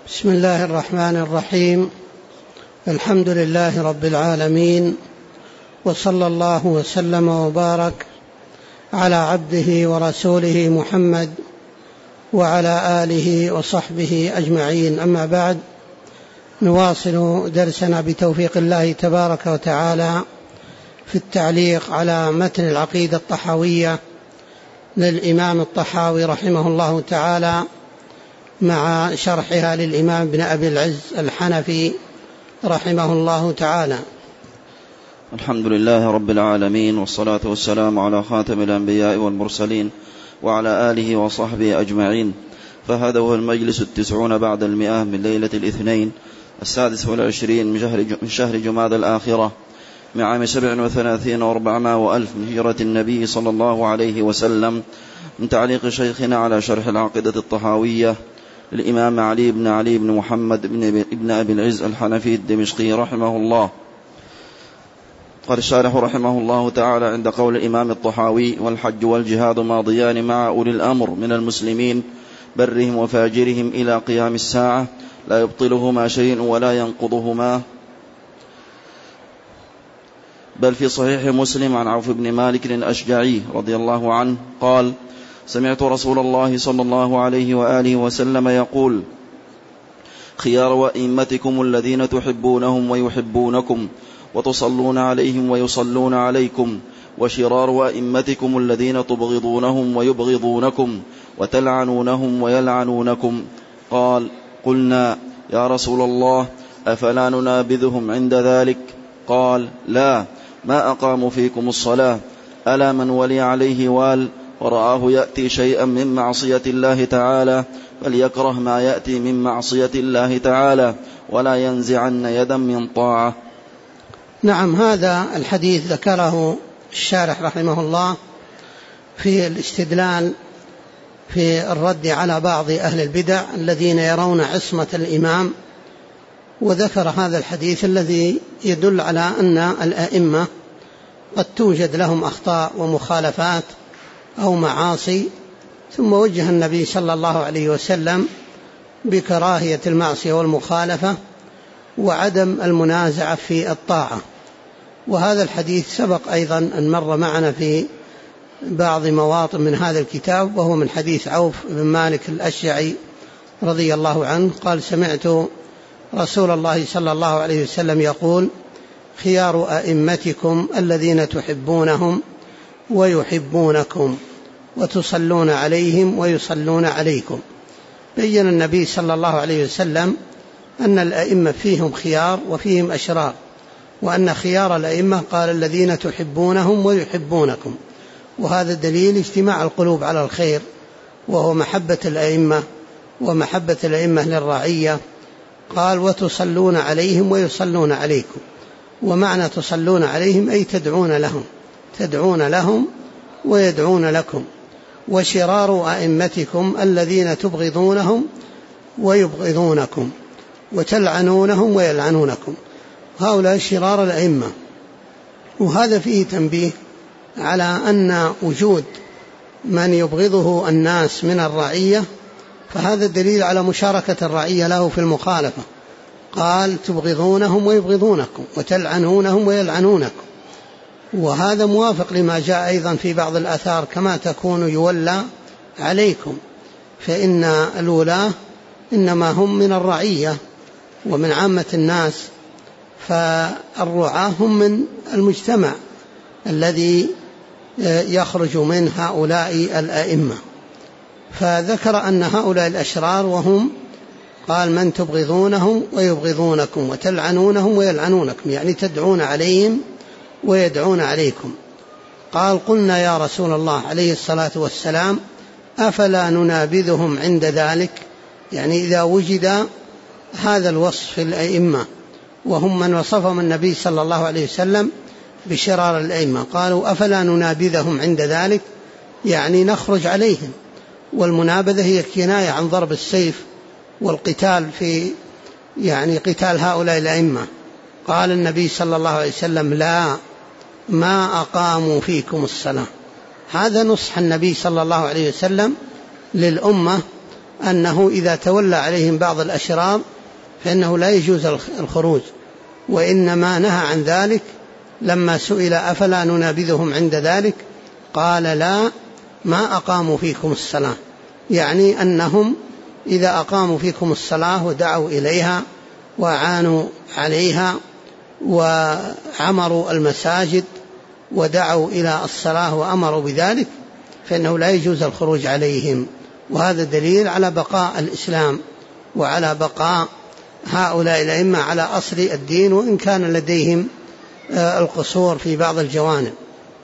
بسم الله الرحمن الرحيم. الحمد لله رب العالمين، وصلى الله وسلم وبارك على عبده ورسوله محمد وعلى آله وصحبه أجمعين. أما بعد، نواصل درسنا بتوفيق الله تبارك وتعالى في التعليق على متن العقيدة الطحاوية للإمام الطحاوي رحمه الله تعالى، مع شرحها للإمام ابن أبي العز الحنفي رحمه الله تعالى. الحمد لله رب العالمين، والصلاة والسلام على خاتم الأنبياء والمرسلين وعلى آله وصحبه أجمعين. فهذا هو المجلس 90 بعد 100 من ليلة الاثنين 26 من شهر جمادى الآخرة من عام 37 و400 من هجرة النبي صلى الله عليه وسلم، من تعليق شيخنا على شرح العقيدة الطحاوية للإمام علي بن محمد بن أبي العز الحنفي الدمشقي رحمه الله. قال الشارح رحمه الله تعالى: عند قول الإمام الطحاوي: والحج والجهاد ماضيان مع أولي الأمر من المسلمين برهم وفاجرهم إلى قيام الساعة، لا يبطلهما شيء ولا ينقضهما. بل في صحيح مسلم عن عوف بن مالك الأشجعي رضي الله عنه قال: سمعت رسول الله صلى الله عليه وآله وسلم يقول: خيار أئمتكم الذين تحبونهم ويحبونكم وتصلون عليهم ويصلون عليكم، وشرار أئمتكم الذين تبغضونهم ويبغضونكم وتلعنونهم ويلعنونكم. قال: قلنا يا رسول الله أفلا ننابذهم عند ذلك؟ قال: لا، ما أقاموا فيكم الصلاة. ألا من ولي عليه وال ورآه يأتي شيئا من معصية الله تعالى فليكره ما يأتي من معصية الله تعالى، ولا ينزعن يدا من طاعة. نعم، هذا الحديث ذكره الشارح رحمه الله في الاستدلال في الرد على بعض أهل البدع الذين يرون عصمة الإمام، وذكر هذا الحديث الذي يدل على أن الأئمة قد توجد لهم أخطاء ومخالفات أو معاصي، ثم وجه النبي صلى الله عليه وسلم بكراهية المعصية والمخالفة وعدم المنازعة في الطاعة. وهذا الحديث سبق أيضا أن مر معنا في بعض مواطن من هذا الكتاب، وهو من حديث عوف بن مالك الأشجعي رضي الله عنه قال: سمعت رسول الله صلى الله عليه وسلم يقول: خيار أئمتكم الذين تحبونهم ويحبونكم وتصلون عليهم ويصلون عليكم. بين النبي صلى الله عليه وسلم أن الأئمة فيهم خيار وفيهم أشرار، وأن خيار الأئمة قال الذين تحبونهم ويحبونكم، وهذا دليل اجتماع القلوب على الخير، وهو محبة الأئمة ومحبة الأئمة للرعية. قال: وتصلون عليهم ويصلون عليكم. ومعنى تصلون عليهم أي تدعون لهم ويدعون لكم. وشرار أئمتكم الذين تبغضونهم ويبغضونكم وتلعنونهم ويلعنونكم. هؤلاء شرار الأئمة. وهذا فيه تنبيه على أن وجود من يبغضه الناس من الرعية فهذا دليل على مشاركة الرعية له في المخالفة. قال: تبغضونهم ويبغضونكم وتلعنونهم ويلعنونكم. وهذا موافق لما جاء أيضا في بعض الآثار: كما تكون يولى عليكم. فإن الولاة إنما هم من الرعية ومن عامة الناس، فالرعاة هم من المجتمع الذي يخرج من هؤلاء الأئمة. فذكر أن هؤلاء الأشرار وهم قال: من تبغضونهم ويبغضونكم وتلعنونهم ويلعنونكم، يعني تدعون عليهم ويدعون عليكم. قال: قلنا يا رسول الله عليه الصلاة والسلام أفلا ننابذهم عند ذلك؟ يعني إذا وجد هذا الوصف في الأئمة وهم من وصفهم النبي صلى الله عليه وسلم بشرار الأئمة، قالوا: أفلا ننابذهم عند ذلك؟ يعني نخرج عليهم. والمنابذة هي كناية عن ضرب السيف والقتال في يعني قتال هؤلاء الأئمة. قال النبي صلى الله عليه وسلم: لا، ما أقاموا فيكم الصلاة. هذا نصح النبي صلى الله عليه وسلم للأمة أنه إذا تولى عليهم بعض الأشرار فإنه لا يجوز الخروج، وإنما نهى عن ذلك لما سئل أفلا ننابذهم عند ذلك قال لا، ما أقاموا فيكم الصلاة، يعني أنهم إذا أقاموا فيكم الصلاة ودعوا إليها وأعانوا عليها وعمروا المساجد ودعوا إلى الصلاة وأمروا بذلك فإنه لا يجوز الخروج عليهم. وهذا دليل على بقاء الإسلام وعلى بقاء هؤلاء الأئمة على أصل الدين، وإن كان لديهم القصور في بعض الجوانب.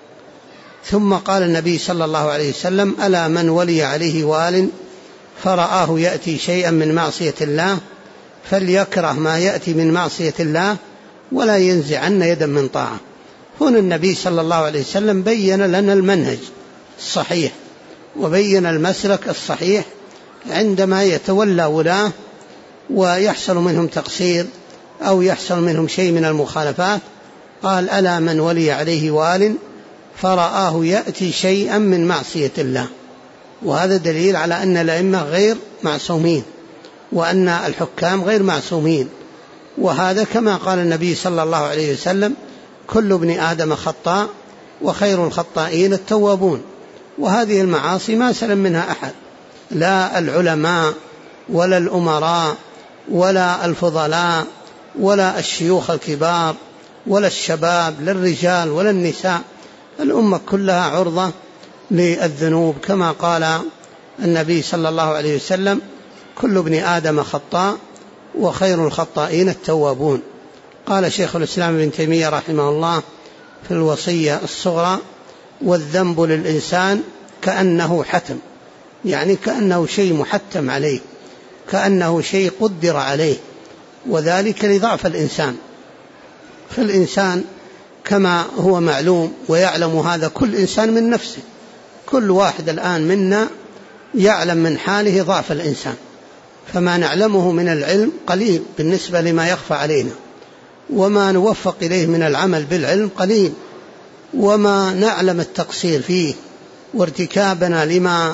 ثم قال النبي صلى الله عليه وسلم: ألا من ولي عليه وال فرآه يأتي شيئا من معصية الله فليكره ما يأتي من معصية الله ولا ينزعن يدا من طاعة. هنا النبي صلى الله عليه وسلم بين لنا المنهج الصحيح وبين المسلك الصحيح عندما يتولى ولاة ويحصل منهم تقصير أو يحصل منهم شيء من المخالفات. قال: ألا من ولي عليه وال فرآه يأتي شيئا من معصية الله. وهذا دليل على أن الأئمة غير معصومين وأن الحكام غير معصومين، وهذا كما قال النبي صلى الله عليه وسلم: كل ابن آدم خطاء وخير الخطائين التوابون. وهذه المعاصي ما سلم منها أحد، لا العلماء ولا الأمراء ولا الفضلاء ولا الشيوخ الكبار ولا الشباب، لا الرجال ولا النساء، الأمة كلها عرضة للذنوب، كما قال النبي صلى الله عليه وسلم: كل ابن آدم خطاء وخير الخطائين التوابون. قال شيخ الإسلام ابن تيمية رحمه الله في الوصية الصغرى: والذنب للإنسان كأنه حتم، يعني كأنه شيء محتم عليه، كأنه شيء قدر عليه، وذلك لضعف الإنسان. فالإنسان كما هو معلوم ويعلم هذا كل إنسان من نفسه، كل واحد الآن منا يعلم من حاله ضعف الإنسان، فما نعلمه من العلم قليل بالنسبة لما يخفى علينا، وما نوفق إليه من العمل بالعلم قليل، وما نعلم التقصير فيه وارتكابنا لما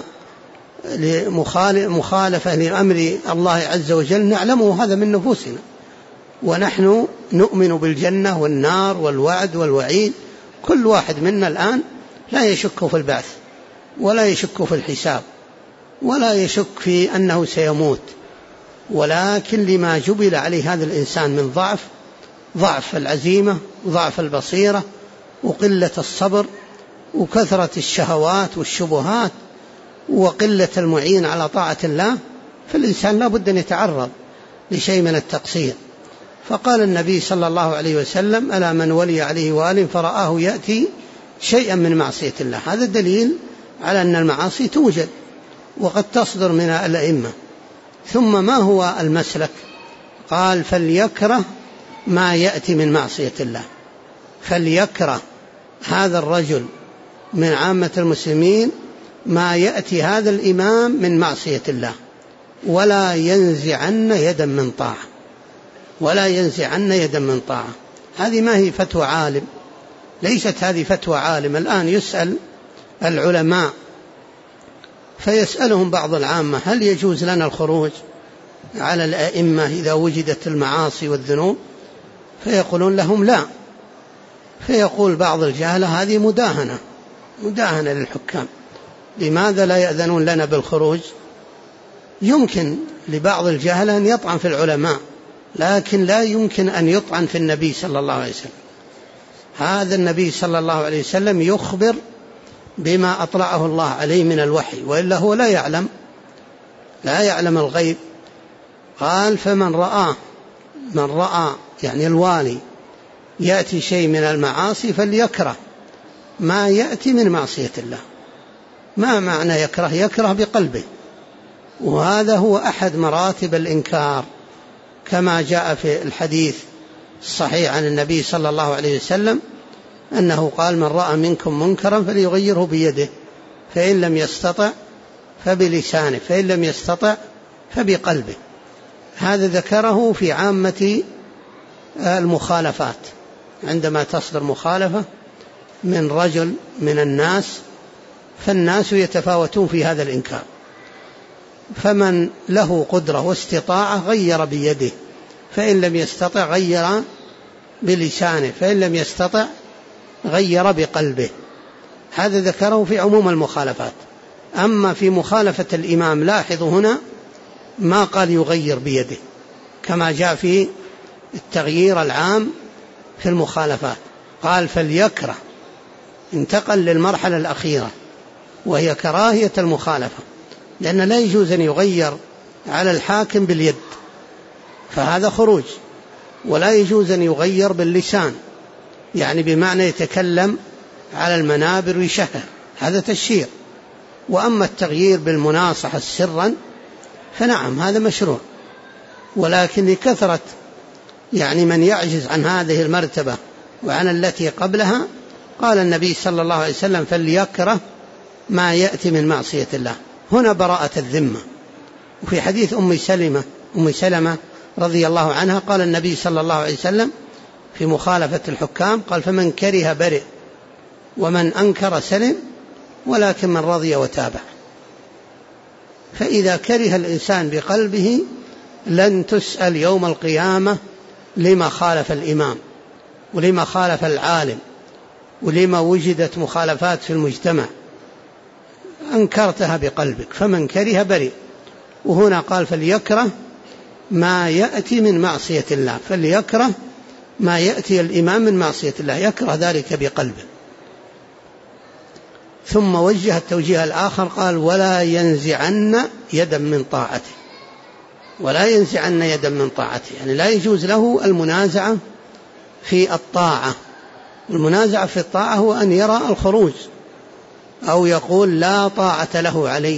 مخالفة لأمر الله عز وجل نعلمه هذا من نفوسنا. ونحن نؤمن بالجنة والنار والوعد والوعيد، كل واحد منا الآن لا يشك في البعث ولا يشك في الحساب ولا يشك في أنه سيموت، ولكن لما جبل عليه هذا الإنسان من ضعف العزيمة وضعف البصيرة وقلة الصبر وكثرة الشهوات والشبهات وقلة المعين على طاعة الله، فالإنسان لا بد أن يتعرض لشيء من التقصير. فقال النبي صلى الله عليه وسلم: ألا من ولي عليه وال فرآه يأتي شيئا من معصية الله. هذا دليل على أن المعاصي توجد وقد تصدر من الأئمة. ثم ما هو المسلك؟ قال: فليكره ما يأتي من معصية الله. فليكره هذا الرجل من عامة المسلمين ما يأتي هذا الإمام من معصية الله، ولا ينزعن يدا من طاعة، ولا ينزعن يدا من طاعة. هذه ما هي فتوى عالم، ليست هذه فتوى عالم. الآن يسأل العلماء فيسألهم بعض العامة: هل يجوز لنا الخروج على الأئمة إذا وجدت المعاصي والذنوب؟ فيقولون لهم لا. فيقول بعض الجهلة: هذه مداهنة للحكام، لماذا لا يأذنون لنا بالخروج؟ يمكن لبعض الجهلة أن يطعن في العلماء، لكن لا يمكن أن يطعن في النبي صلى الله عليه وسلم. هذا النبي صلى الله عليه وسلم يخبر بما أطلعه الله عليه من الوحي، وإلا هو لا يعلم الغيب. قال: فمن رأى يعني الوالي يأتي شيء من المعاصي فليكره ما يأتي من معصية الله. ما معنى يكره؟ يكره بقلبه، وهذا هو أحد مراتب الإنكار، كما جاء في الحديث الصحيح عن النبي صلى الله عليه وسلم أنه قال: من رأى منكم منكرا فليغيره بيده، فإن لم يستطع فبلسانه، فإن لم يستطع فبقلبه. هذا ذكره في عامة المخالفات، عندما تصدر مخالفة من رجل من الناس فالناس يتفاوتون في هذا الإنكار. فمن له قدرة واستطاعة غير بيده، فإن لم يستطع غير بلسانه، فإن لم يستطع غير بقلبه. هذا ذكره في عموم المخالفات. أما في مخالفة الإمام لاحظوا هنا ما قال يغير بيده كما جاء في التغيير العام في المخالفات، قال فليكره، انتقل للمرحلة الأخيرة وهي كراهية المخالفة، لأن لا يجوز أن يغير على الحاكم باليد فهذا خروج، ولا يجوز أن يغير باللسان يعني بمعنى يتكلم على المنابر ويشهر، هذا تشهير. وأما التغيير بالمناصحة سرا فنعم هذا مشروع، ولكن لكثرة يعني من يعجز عن هذه المرتبة وعن التي قبلها قال النبي صلى الله عليه وسلم فليكره ما يأتي من معصية الله. هنا براءة الذمة. وفي حديث أم سلمة رضي الله عنها قال النبي صلى الله عليه وسلم في مخالفة الحكام قال فمن كره برئ ومن أنكر سلم ولكن من رضي وتابع. فإذا كره الإنسان بقلبه لن تسأل يوم القيامة لما خالف الإمام ولما خالف العالم ولما وجدت مخالفات في المجتمع، أنكرتها بقلبك. فمن كره برئ. وهنا قال فليكره ما يأتي من معصية الله، فليكره ما يأتي الإمام من معصية الله، يكره ذلك بقلبه. ثم وجه التوجيه الآخر قال ولا ينزعن يدا من طاعته، ولا ينزعن يدا من طاعته، يعني لا يجوز له المنازعة في الطاعة. المنازعة في الطاعة هو أن يرى الخروج أو يقول لا طاعة له علي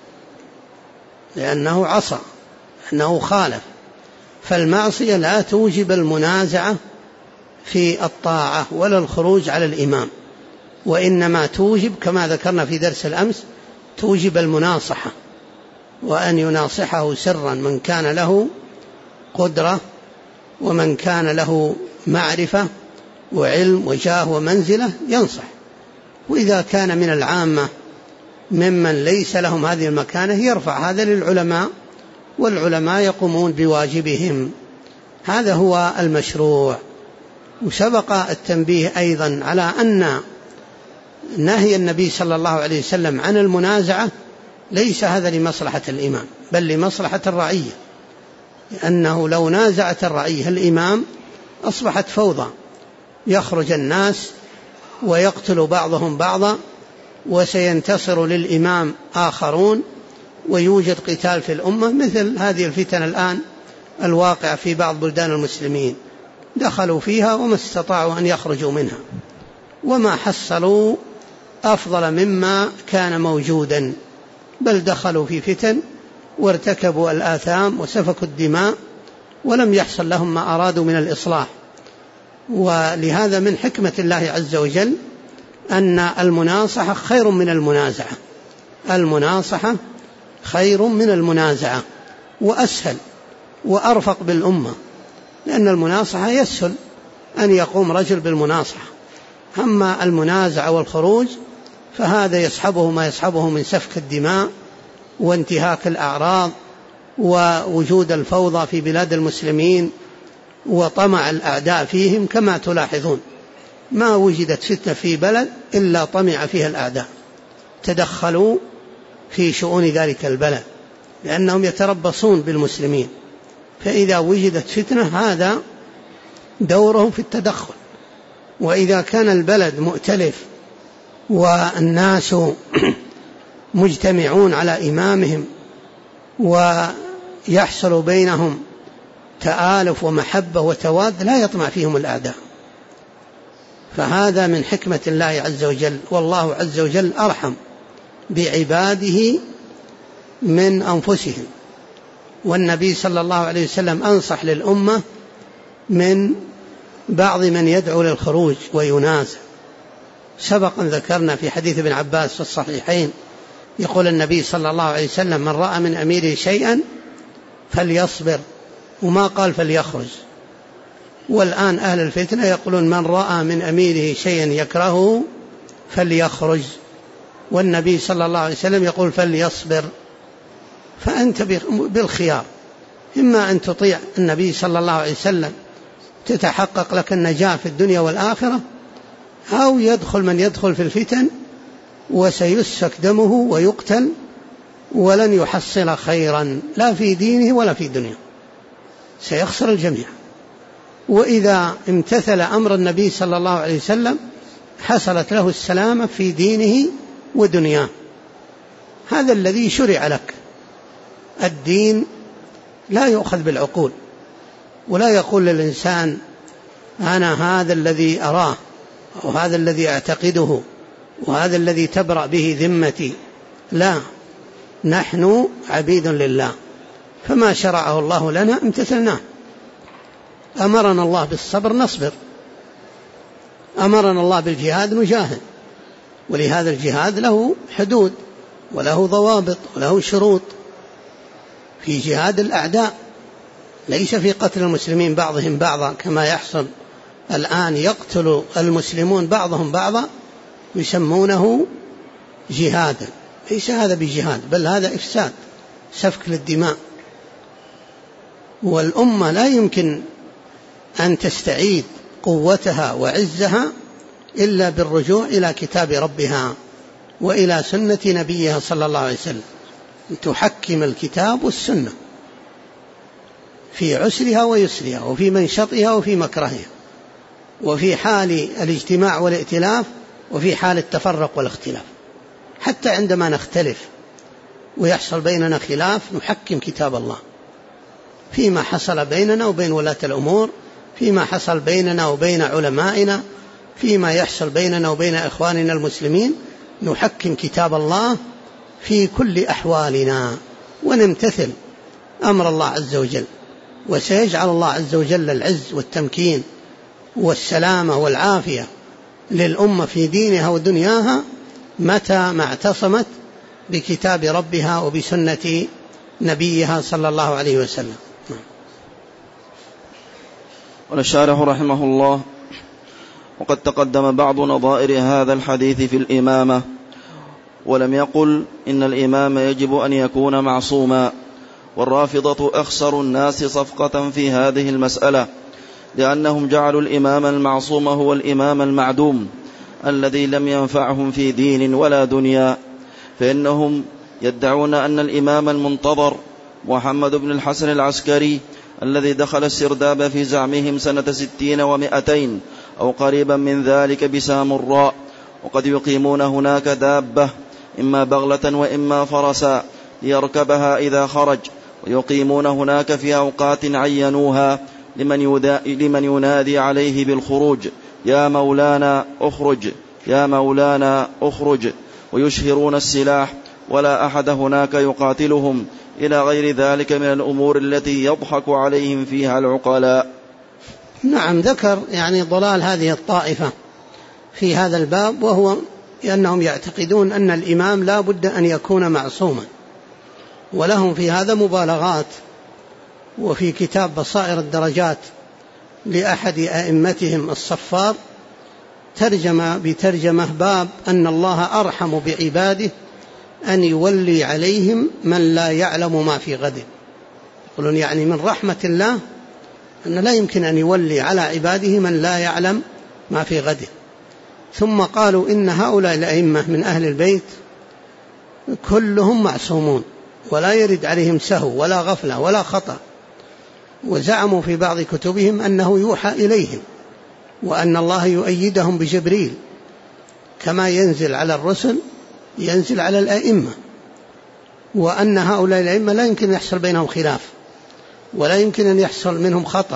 لأنه عصى، أنه خالف. فالمعصية لا توجب المنازعة في الطاعة ولا الخروج على الإمام، وإنما توجب كما ذكرنا في درس الأمس توجب المناصحة، وأن يناصحه سرا من كان له قدرة ومن كان له معرفة وعلم وجاه ومنزلة ينصح. وإذا كان من العامة ممن ليس لهم هذه المكانة يرفع هذا للعلماء، والعلماء يقومون بواجبهم. هذا هو المشروع. وسبق التنبيه أيضا على أن نهي النبي صلى الله عليه وسلم عن المنازعة ليس هذا لمصلحة الإمام بل لمصلحة الرعية، لأنه لو نازعت الرعية الإمام أصبحت فوضى، يخرج الناس ويقتل بعضهم بعضا وسينتصر للإمام آخرون ويوجد قتال في الأمة، مثل هذه الفتن الآن الواقع في بعض بلدان المسلمين، دخلوا فيها وما استطاعوا أن يخرجوا منها وما حصلوا أفضل مما كان موجودا، بل دخلوا في فتن وارتكبوا الآثام وسفكوا الدماء ولم يحصل لهم ما أرادوا من الإصلاح. ولهذا من حكمة الله عز وجل أن المناصحة خير من المنازعة، المناصحة خير من المنازعة وأسهل وأرفق بالأمة، لأن المناصحة يسهل أن يقوم رجل بالمناصحة، أما المنازعة والخروج فهذا يصحبه ما يصحبه من سفك الدماء وانتهاك الأعراض ووجود الفوضى في بلاد المسلمين وطمع الأعداء فيهم. كما تلاحظون ما وجدت فتنة في بلد إلا طمع فيها الأعداء، تدخلوا في شؤون ذلك البلد لأنهم يتربصون بالمسلمين، فإذا وجدت فتنة هذا دورهم في التدخل. وإذا كان البلد مؤتلف والناس مجتمعون على إمامهم ويحصل بينهم تآلف ومحبة وتواد لا يطمع فيهم الأعداء. فهذا من حكمة الله عز وجل، والله عز وجل أرحم بعباده من أنفسهم. والنبي صلى الله عليه وسلم أنصح للأمة من بعض من يدعو للخروج وينازع. سبق أن ذكرنا في حديث ابن عباس في الصحيحين يقول النبي صلى الله عليه وسلم من رأى من أميره شيئا فليصبر، وما قال فليخرج. والآن أهل الفتنة يقولون من رأى من أميره شيئا يكرهه فليخرج، والنبي صلى الله عليه وسلم يقول فليصبر. فأنت بالخيار، إما أن تطيع النبي صلى الله عليه وسلم تتحقق لك النجاة في الدنيا والآخرة، أو يدخل من يدخل في الفتن وسيسفك دمه ويقتل ولن يحصل خيرا لا في دينه ولا في دنيا، سيخسر الجميع. وإذا امتثل أمر النبي صلى الله عليه وسلم حصلت له السلامة في دينه ودنياه. هذا الذي شرع لك. الدين لا يؤخذ بالعقول، ولا يقول للإنسان أنا هذا الذي أراه وهذا الذي أعتقده وهذا الذي تبرأ به ذمتي. لا، نحن عبيد لله، فما شرعه الله لنا امتثلناه. أمرنا الله بالصبر نصبر، أمرنا الله بالجهاد نجاهد، ولهذا الجهاد له حدود وله ضوابط وله شروط. في جهاد الأعداء، ليس في قتل المسلمين بعضهم بعضا كما يحصل الآن، يقتل المسلمون بعضهم بعضا يسمونه جهادا. ليس هذا بجهاد، بل هذا إفساد، سفك للدماء. والأمة لا يمكن أن تستعيد قوتها وعزها إلا بالرجوع إلى كتاب ربها وإلى سنة نبيها صلى الله عليه وسلم، تحكم الكتاب والسنة في عسرها ويسرها وفي منشطها وفي مكرهها، وفي حال الاجتماع والائتلاف وفي حال التفرق والاختلاف. حتى عندما نختلف ويحصل بيننا خلاف نحكم كتاب الله فيما حصل بيننا وبين ولاة الأمور، فيما حصل بيننا وبين علمائنا، فيما يحصل بيننا وبين إخواننا المسلمين، نحكم كتاب الله في كل أحوالنا ونمتثل أمر الله عز وجل. وسيجعل الله عز وجل العز والتمكين والسلامة والعافية للأمة في دينها ودنياها متى ما اعتصمت بكتاب ربها وبسنة نبيها صلى الله عليه وسلم. قال الشارح رحمه الله: وقد تقدم بعض نظائر هذا الحديث في الإمامة، ولم يقل إن الإمام يجب أن يكون معصوما، والرافضة أخسر الناس صفقة في هذه المسألة، لأنهم جعلوا الإمام المعصوم هو الإمام المعدوم الذي لم ينفعهم في دين ولا دنيا، فإنهم يدعون أن الإمام المنتظر محمد بن الحسن العسكري الذي دخل السرداب في زعمهم سنة 60 و200 أو قريبا من ذلك بسامراء، وقد يقيمون هناك دابة إما بغلة وإما فرسا ليركبها إذا خرج، ويقيمون هناك في أوقات عينوها لمن ينادي عليه بالخروج: يا مولانا أخرج، يا مولانا أخرج، ويشهرون السلاح ولا أحد هناك يقاتلهم، إلى غير ذلك من الأمور التي يضحك عليهم فيها العقلاء. نعم، ذكر يعني ضلال هذه الطائفة في هذا الباب، وهو أنهم يعتقدون أن الإمام لا بد أن يكون معصوما، ولهم في هذا مبالغات. وفي كتاب بصائر الدرجات لأحد أئمتهم الصفار ترجم بترجمة باب أن الله أرحم بعباده أن يولي عليهم من لا يعلم ما في غد. يقولون يعني من رحمة الله أن لا يمكن أن يولي على عباده من لا يعلم ما في غد. ثم قالوا إن هؤلاء الأئمة من أهل البيت كلهم معصومون ولا يرد عليهم سهو ولا غفلة ولا خطأ، وزعموا في بعض كتبهم أنه يوحى إليهم وأن الله يؤيدهم بجبريل كما ينزل على الرسل ينزل على الأئمة، وأن هؤلاء الأئمة لا يمكن أن يحصل بينهم خلاف ولا يمكن أن يحصل منهم خطأ،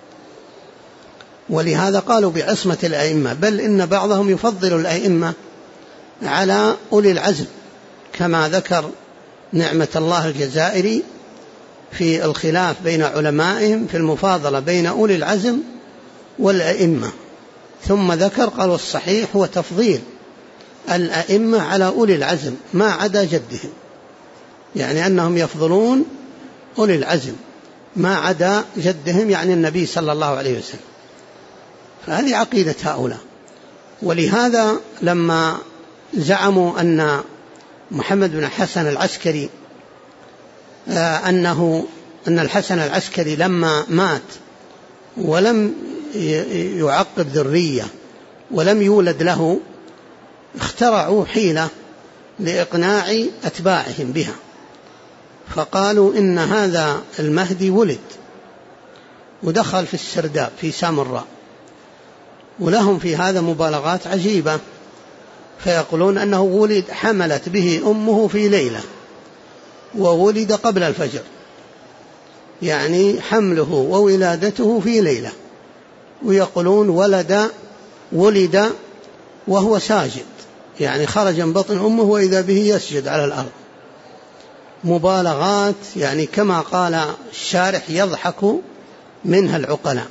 ولهذا قالوا بعصمة الأئمة، بل إن بعضهم يفضل الأئمة على أولي العزم، كما ذكر نعمة الله الجزائري في الخلاف بين علمائهم في المفاضلة بين أولي العزم والأئمة. ثم ذكر قال الصحيح هو تفضيل الأئمة على أولي العزم ما عدا جدهم، يعني أنهم يفضلون أولي العزم ما عدا جدهم، يعني النبي صلى الله عليه وسلم. فهذه عقيدة هؤلاء. ولهذا لما زعموا أن محمد بن حسن العسكري أن الحسن العسكري لما مات ولم يعقب ذرية ولم يولد له، اخترعوا حيلة لإقناع أتباعهم بها، فقالوا إن هذا المهدي ولد ودخل في السرداب في سامراء، ولهم في هذا مبالغات عجيبة، فيقولون أنه ولد حملت به أمه في ليلة وولد قبل الفجر، يعني حمله وولادته في ليلة، ويقولون ولد وهو ساجد، يعني خرج من بطن أمه وإذا به يسجد على الأرض. مبالغات يعني كما قال الشارح يضحك منها العقلاء.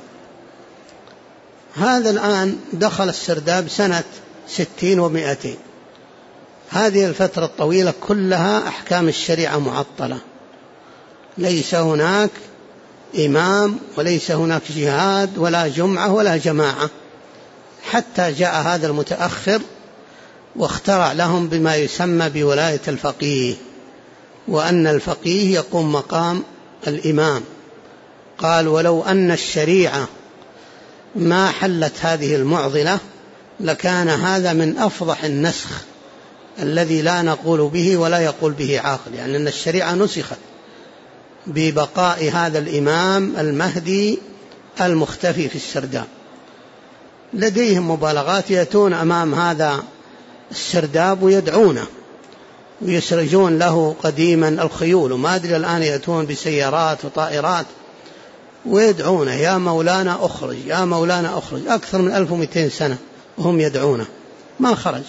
هذا الآن دخل السرداب سنة 60 و200، هذه الفترة الطويلة كلها أحكام الشريعة معطلة، ليس هناك إمام وليس هناك جهاد ولا جمعة ولا جماعة، حتى جاء هذا المتأخر واخترع لهم بما يسمى بولاية الفقيه، وأن الفقيه يقوم مقام الإمام. قال ولو أن الشريعة ما حلت هذه المعضلة لكان هذا من أفضح النسخ الذي لا نقول به ولا يقول به عاقل، يعني أن الشريعة نسخت ببقاء هذا الإمام المهدي المختفي في السرداب. لديهم مبالغات، يأتون أمام هذا السرداب ويدعونه ويسرجون له قديما الخيول، وما أدري الآن يأتون بسيارات وطائرات ويدعونه يا مولانا أخرج يا مولانا أخرج، أكثر من 1200 سنة وهم يدعونه ما خرج.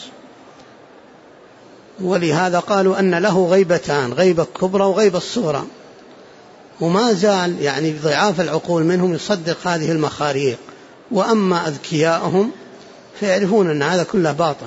ولهذا قالوا أن له غيبتان، غيبة كبرى وغيبة صغرى، وما زال يعني ضعاف العقول منهم يصدق هذه المخاريق، وأما أذكياءهم فيعرفون أن هذا كله باطل.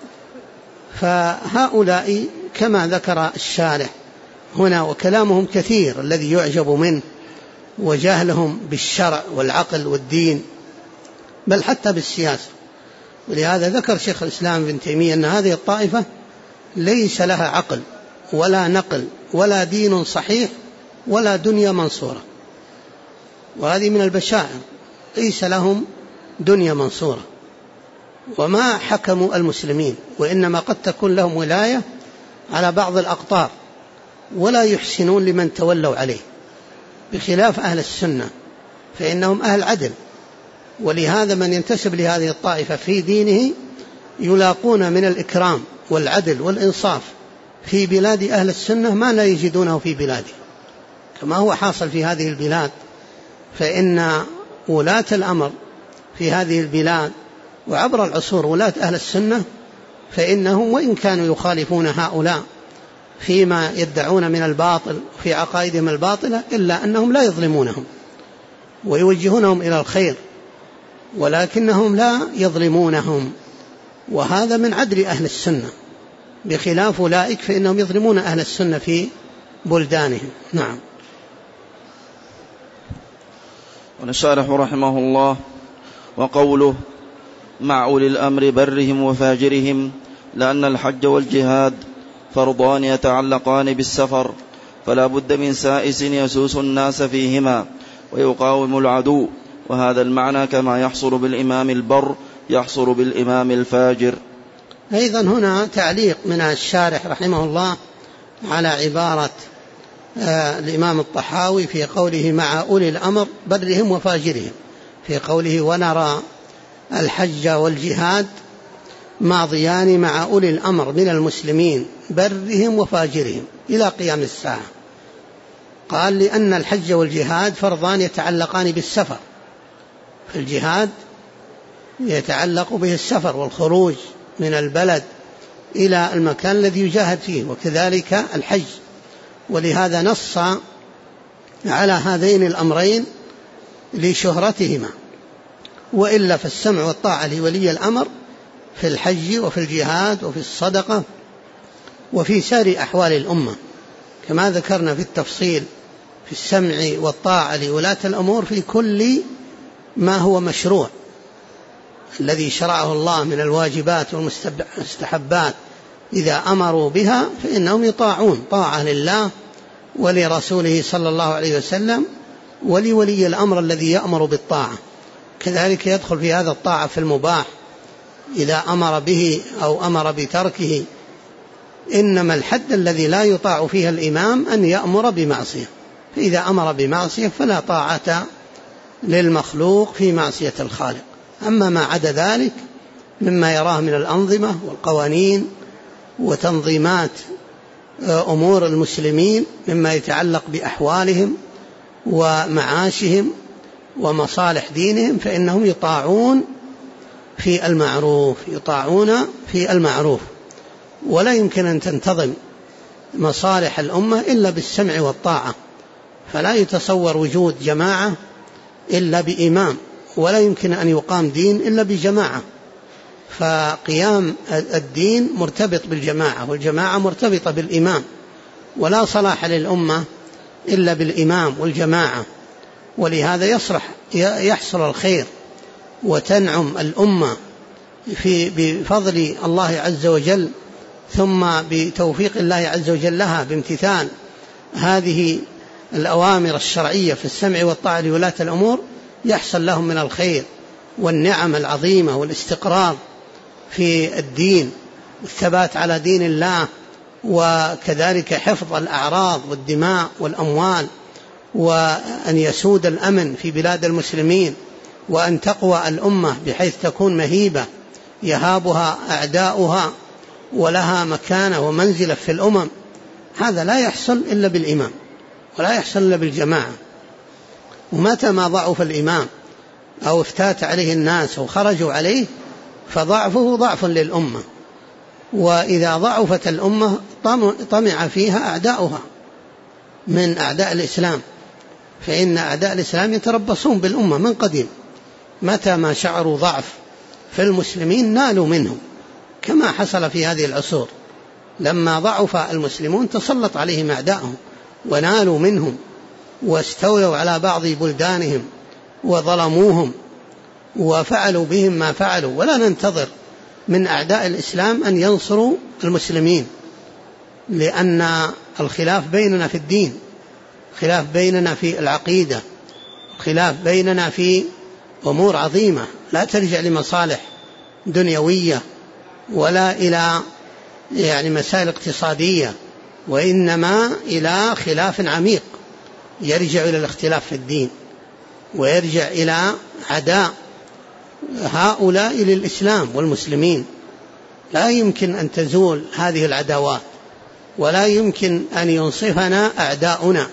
فهؤلاء كما ذكر الشارح هنا، وكلامهم كثير الذي يعجب منه، وجهلهم بالشرع والعقل والدين بل حتى بالسياسة. ولهذا ذكر شيخ الإسلام ابن تيمية أن هذه الطائفة ليس لها عقل ولا نقل ولا دين صحيح ولا دنيا منصورة، وهذه من البشائر، ليس لهم دنيا منصورة وما حكموا المسلمين، وإنما قد تكون لهم ولاية على بعض الأقطار ولا يحسنون لمن تولوا عليه، بخلاف أهل السنة فإنهم أهل عدل. ولهذا من ينتسب لهذه الطائفة في دينه يلاقون من الإكرام والعدل والإنصاف في بلاد أهل السنة ما لا يجدونه في بلاده، كما هو حاصل في هذه البلاد. فإن ولاة الأمر في هذه البلاد وعبر العصور ولاة أهل السنة فإنهم وإن كانوا يخالفون هؤلاء فيما يدعون من الباطل في عقائدهم الباطلة، إلا أنهم لا يظلمونهم ويوجهونهم إلى الخير، ولكنهم لا يظلمونهم، وهذا من عدل أهل السنة، بخلاف أولئك فإنهم يظلمون أهل السنة في بلدانهم. نعم. والشارح رحمه الله وقوله مع أولي الأمر برهم وفاجرهم، لأن الحج والجهاد فرضان يتعلقان بالسفر، فلا بد من سائس يسوس الناس فيهما ويقاوم العدو، وهذا المعنى كما يحصل بالإمام البر يحصل بالإمام الفاجر. أيضا هنا تعليق من الشارح رحمه الله على عبارة الإمام الطحاوي في قوله مع أولي الأمر برهم وفاجرهم، في قوله ونرى الحج والجهاد ماضيان مع أولي الأمر من المسلمين برهم وفاجرهم إلى قيام الساعة. قال لأن الحج والجهاد فرضان يتعلقان بالسفر، فالجهاد يتعلق به السفر والخروج من البلد إلى المكان الذي يجاهد فيه، وكذلك الحج. ولهذا نص على هذين الأمرين لشهرتهما، وإلا فالسمع والطاعة لولي الأمر في الحج وفي الجهاد وفي الصدقة وفي سائر أحوال الأمة، كما ذكرنا في التفصيل في السمع والطاعة لولاة الأمور في كل ما هو مشروع الذي شرعه الله من الواجبات والمستحبات، إذا أمروا بها فإنهم يطاعون طاعة لله ولرسوله صلى الله عليه وسلم ولولي الأمر الذي يأمر بالطاعة. كذلك يدخل في هذا الطاعة في المباح إذا أمر به أو أمر بتركه. إنما الحد الذي لا يطاع فيه الإمام أن يأمر بمعصية، فإذا أمر بمعصية فلا طاعة للمخلوق في معصية الخالق. أما ما عدا ذلك مما يراه من الأنظمة والقوانين وتنظيمات أمور المسلمين مما يتعلق بأحوالهم ومعاشهم ومصالح دينهم، فإنهم يطاعون في المعروف، ولا يمكن أن تنتظم مصالح الأمة إلا بالسمع والطاعة. فلا يتصور وجود جماعة إلا بإمام، ولا يمكن أن يقام دين إلا بجماعة. فقيام الدين مرتبط بالجماعة، والجماعة مرتبطة بالإمام، ولا صلاح للأمة إلا بالإمام والجماعة. ولهذا يحصل الخير وتنعم الأمة بفضل الله عز وجل، ثم بتوفيق الله عز وجل لها بامتثال هذه الأوامر الشرعية في السمع والطاعة لولاة الأمور، يحصل لهم من الخير والنعم العظيمة والاستقرار في الدين والثبات على دين الله، وكذلك حفظ الأعراض والدماء والأموال، وأن يسود الأمن في بلاد المسلمين، وأن تقوى الأمة بحيث تكون مهيبة يهابها أعداؤها ولها مكانة ومنزلة في الأمم. هذا لا يحصل إلا بالإمام، ولا يحصل إلا بالجماعة. ومتى ما ضعف الإمام أو افتات عليه الناس أو خرجوا عليه فضعفه ضعف للأمة. وإذا ضعفت الأمة طمع فيها أعداؤها من أعداء الإسلام، فإن أعداء الإسلام يتربصون بالأمة من قديم، متى ما شعروا ضعف في المسلمين نالوا منهم، كما حصل في هذه العصور. لما ضعف المسلمون تسلط عليهم أعداءهم ونالوا منهم، واستولوا على بعض بلدانهم وظلموهم وفعلوا بهم ما فعلوا. ولا ننتظر من أعداء الإسلام أن ينصروا المسلمين، لأن الخلاف بيننا في الدين، خلاف بيننا في العقيدة، خلاف بيننا في أمور عظيمة لا ترجع لمصالح دنيوية ولا إلى مسائل اقتصادية، وإنما إلى خلاف عميق يرجع إلى الاختلاف في الدين، ويرجع إلى عداء هؤلاء للإسلام والمسلمين. لا يمكن أن تزول هذه العداوات، ولا يمكن أن ينصفنا أعداؤنا،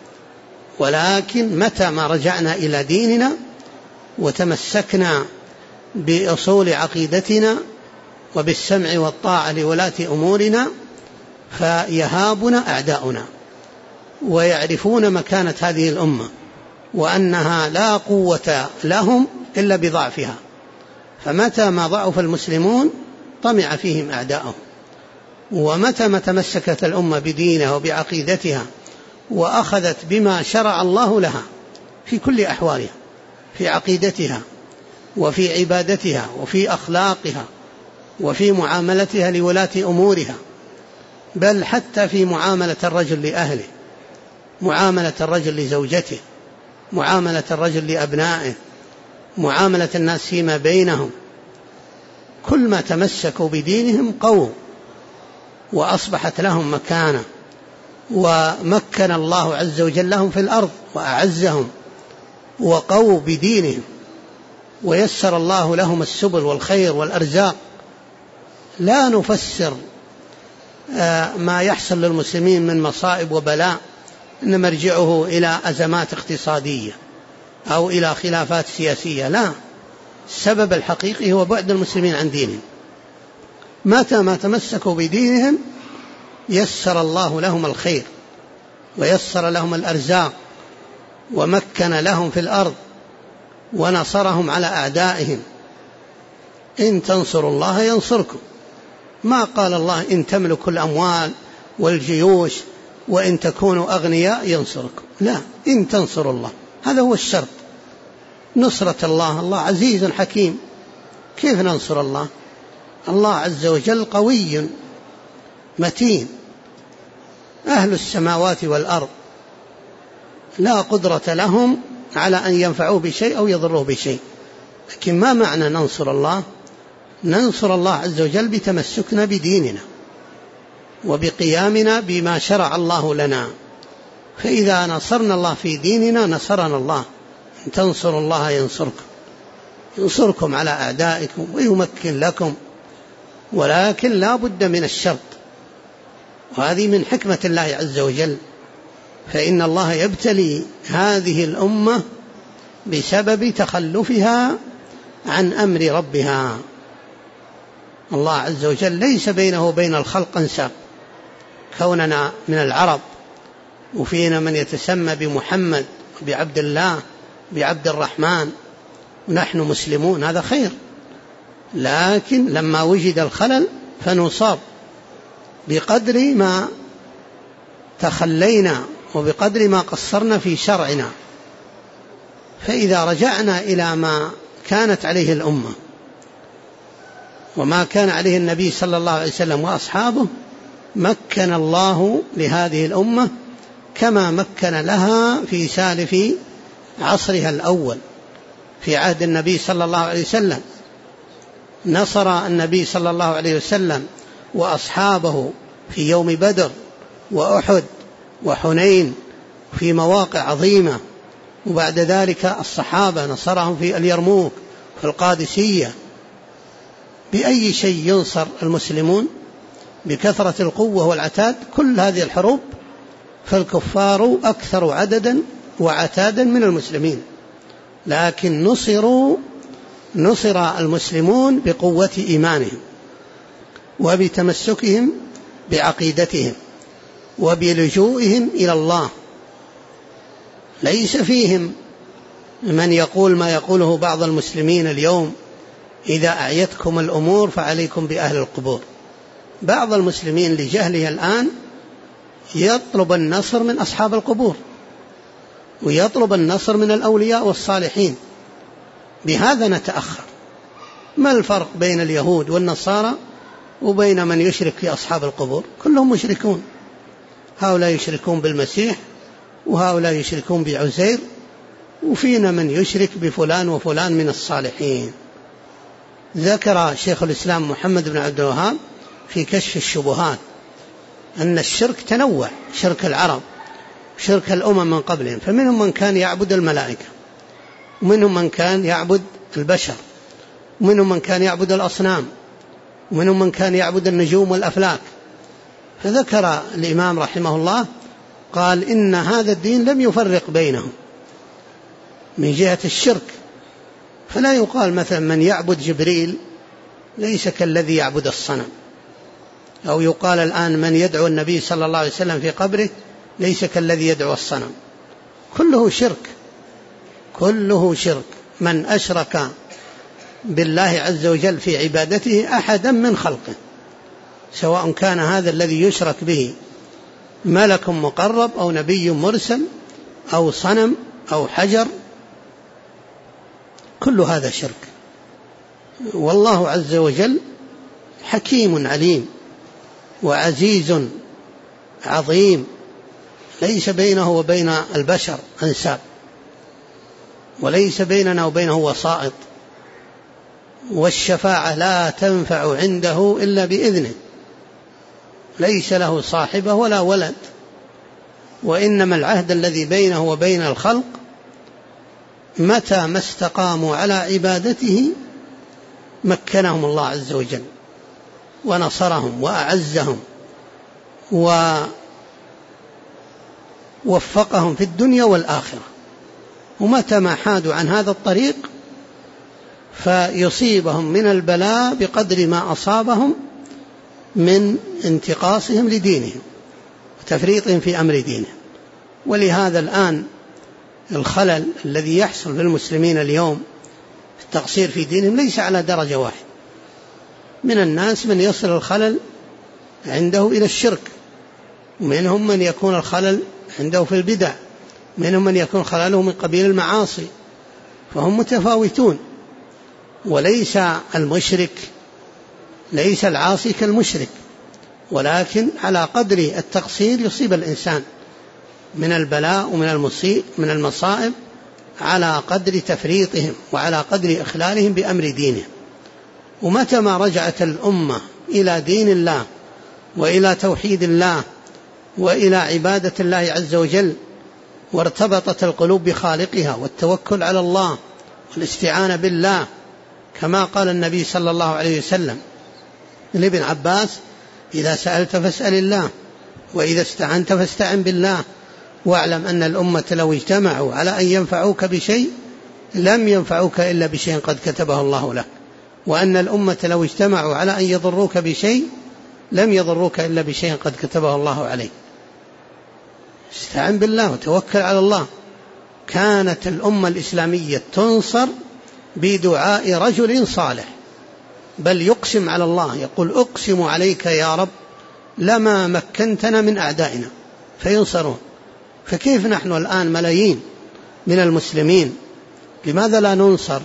ولكن متى ما رجعنا إلى ديننا وتمسكنا بأصول عقيدتنا وبالسمع والطاعة لولاة أمورنا فيهابنا أعداؤنا، ويعرفون مكانة هذه الأمة، وأنها لا قوة لهم إلا بضعفها. فمتى ما ضعف المسلمون طمع فيهم أعداؤهم، ومتى ما تمسكت الأمة بدينها وبعقيدتها وأخذت بما شرع الله لها في كل أحوالها، في عقيدتها وفي عبادتها وفي أخلاقها وفي معاملتها لولاة أمورها، بل حتى في معاملة الرجل لأهله، معاملة الرجل لزوجته، معاملة الرجل لأبنائه، معاملة الناس فيما بينهم، كل ما تمسكوا بدينهم قووا وأصبحت لهم مكانة، ومكن الله عز وجل لهم في الأرض وأعزهم، وقووا بدينهم، ويسر الله لهم السبل والخير والأرزاق. لا نفسر ما يحصل للمسلمين من مصائب وبلاء إن مرجعه إلى أزمات اقتصادية أو إلى خلافات سياسية، لا، السبب الحقيقي هو بعد المسلمين عن دينهم. متى ما تمسكوا بدينهم يسر الله لهم الخير ويسر لهم الأرزاق ومكن لهم في الأرض ونصرهم على أعدائهم. إن تنصروا الله ينصركم، ما قال الله إن تملكوا الأموال والجيوش وإن تكونوا أغنياء ينصركم، لا، إن تنصروا الله، هذا هو الشرط. نصرة الله، الله عزيز حكيم، كيف ننصر الله؟ الله عز وجل قوي متين أهل السماوات والأرض لا قدرة لهم على أن ينفعوه بشيء أو يضروه بشيء. لكن ما معنى ننصر الله؟ ننصر الله عز وجل بتمسكنا بديننا وبقيامنا بما شرع الله لنا. فإذا نصرنا الله في ديننا نصرنا الله. إن تنصروا الله ينصركم على أعدائكم ويمكن لكم، ولكن لا بد من الشرط، وهذه من حكمة الله عز وجل. فإن الله يبتلي هذه الأمة بسبب تخلفها عن أمر ربها. الله عز وجل ليس بينه وبين الخلق أنساب، كوننا من العرب وفينا من يتسمى بمحمد وبعبد الله بعبد الرحمن ونحن مسلمون، هذا خير. لكن لما وجد الخلل فنصاب بقدر ما تخلينا وبقدر ما قصرنا في شرعنا. فإذا رجعنا إلى ما كانت عليه الأمة وما كان عليه النبي صلى الله عليه وسلم وأصحابه، مكن الله لهذه الأمة كما مكن لها في سالف عصرها الأول. في عهد النبي صلى الله عليه وسلم نصر النبي صلى الله عليه وسلم وأصحابه في يوم بدر وأحد وحنين في مواقع عظيمة، وبعد ذلك الصحابة نصرهم في اليرموك في القادسية. بأي شيء ينصر المسلمون؟ بكثرة القوة والعتاد. كل هذه الحروب فالكفار أكثر عددا وعتادا من المسلمين، لكن نصر المسلمون بقوة إيمانهم وبتمسكهم بعقيدتهم وبلجوئهم إلى الله. ليس فيهم من يقول ما يقوله بعض المسلمين اليوم: إذا أعيتكم الأمور فعليكم بأهل القبور. بعض المسلمين لجهله الآن يطلب النصر من أصحاب القبور ويطلب النصر من الأولياء والصالحين. بهذا نتأخر. ما الفرق بين اليهود والنصارى وبين من يشرك في أصحاب القبور؟ كلهم مشركون. هؤلاء يشركون بالمسيح وهؤلاء يشركون بعزير، وفينا من يشرك بفلان وفلان من الصالحين. ذكر شيخ الإسلام محمد بن عبد الوهاب في كشف الشبهات أن الشرك تنوع: شرك العرب، شرك الأمم من قبلهم، فمنهم من كان يعبد الملائكة، ومنهم من كان يعبد البشر، ومنهم من كان يعبد الأصنام، ومنهم من كان يعبد النجوم والأفلاك. فذكر الإمام رحمه الله قال: إن هذا الدين لم يفرق بينهم من جهة الشرك. فلا يقال مثلا من يعبد جبريل ليس كالذي يعبد الصنم، أو يقال الآن من يدعو النبي صلى الله عليه وسلم في قبره ليس كالذي يدعو الصنم. كله شرك، كله شرك. من أشرك بالله عز وجل في عبادته أحدا من خلقه، سواء كان هذا الذي يشرك به ملك مقرب أو نبي مرسل أو صنم أو حجر، كل هذا شرك. والله عز وجل حكيم عليم وعزيز عظيم، ليس بينه وبين البشر أنساب، وليس بيننا وبينه وسائط، والشفاعة لا تنفع عنده إلا بإذنه، ليس له صاحبة ولا ولد. وإنما العهد الذي بينه وبين الخلق متى ما استقاموا على عبادته مكنهم الله عز وجل ونصرهم وأعزهم ووفقهم في الدنيا والآخرة. ومتى ما حادوا عن هذا الطريق فيصيبهم من البلاء بقدر ما أصابهم من انتقاصهم لدينهم وتفريطهم في أمر دينهم. ولهذا الآن الخلل الذي يحصل للمسلمين اليوم التقصير في دينهم ليس على درجة واحدة. من الناس من يصل الخلل عنده إلى الشرك، ومنهم من يكون الخلل عنده في البدع، منهم من يكون خلله من قبيل المعاصي، فهم متفاوتون. وليس المشرك، ليس العاصي كالمشرك، ولكن على قدر التقصير يصيب الإنسان من البلاء ومن المصائب على قدر تفريطهم وعلى قدر إخلالهم بأمر دينهم. ومتى ما رجعت الأمة إلى دين الله وإلى توحيد الله وإلى عبادة الله عز وجل، وارتبطت القلوب بخالقها والتوكل على الله والاستعانة بالله، كما قال النبي صلى الله عليه وسلم لابن عباس: إذا سألت فاسأل الله، وإذا استعنت فاستعن بالله، واعلم أن الأمة لو اجتمعوا على أن ينفعوك بشيء لم ينفعوك إلا بشيء قد كتبه الله لك، وأن الأمة لو اجتمعوا على أن يضروك بشيء لم يضروك إلا بشيء قد كتبه الله عليك. استعن بالله وتوكل على الله. كانت الأمة الإسلامية تنصر بدعاء رجل صالح، بل يقسم على الله، يقول: أقسم عليك يا رب لما مكنتنا من أعدائنا فينصرون. فكيف نحن الآن ملايين من المسلمين لماذا لا ننصر؟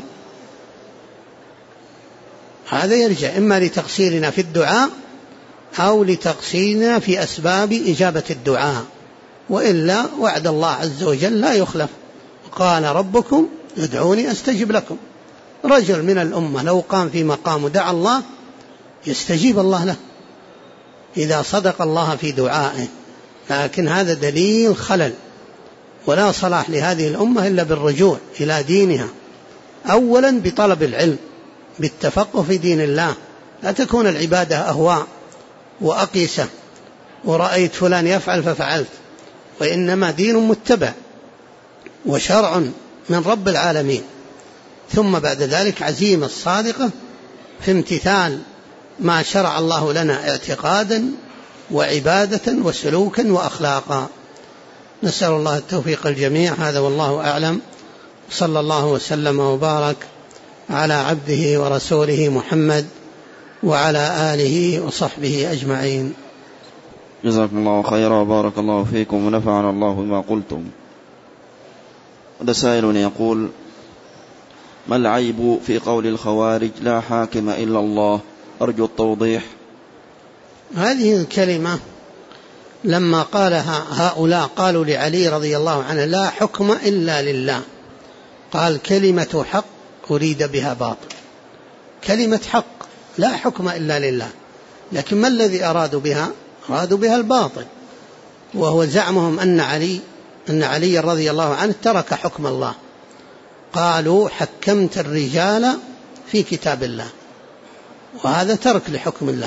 هذا يرجع إما لتقصيرنا في الدعاء أو لتقصيرنا في أسباب إجابة الدعاء، وإلا وعد الله عز وجل لا يخلف، قال: ربكم ادعوني أستجب لكم. رجل من الأمة لو قام في مقام دعا الله يستجيب الله له إذا صدق الله في دعائه. لكن هذا دليل خلل، ولا صلاح لهذه الأمة إلا بالرجوع إلى دينها، أولا بطلب العلم، بالتفقه في دين الله. لا تكون العبادة أهواء وأقيسة ورأيت فلان يفعل ففعلت، وإنما دين متبع وشرع من رب العالمين. ثم بعد ذلك عزيمة الصادقة في امتثال ما شرع الله لنا اعتقادا وعبادة وسلوكا وأخلاقا. نسأل الله التوفيق الجميع. هذا والله أعلم، صلى الله وسلم وبارك على عبده ورسوله محمد وعلى آله وصحبه أجمعين. جزاكم الله خيرا وبارك الله فيكم ونفعنا الله بما قلتم. هذا سائل يقول: ما العيب في قول الخوارج لا حاكم إلا الله؟ أرجو التوضيح. هذه الكلمة لما قالها هؤلاء قالوا لعلي رضي الله عنه: لا حكم إلا لله، قال: كلمة حق أريد بها باطل. كلمة حق لا حكم إلا لله، لكن ما الذي أرادوا بها؟ أرادوا بها الباطل، وهو زعمهم أن علي رضي الله عنه ترك حكم الله. قالوا: حكمت الرجال في كتاب الله، وهذا ترك لحكم الله.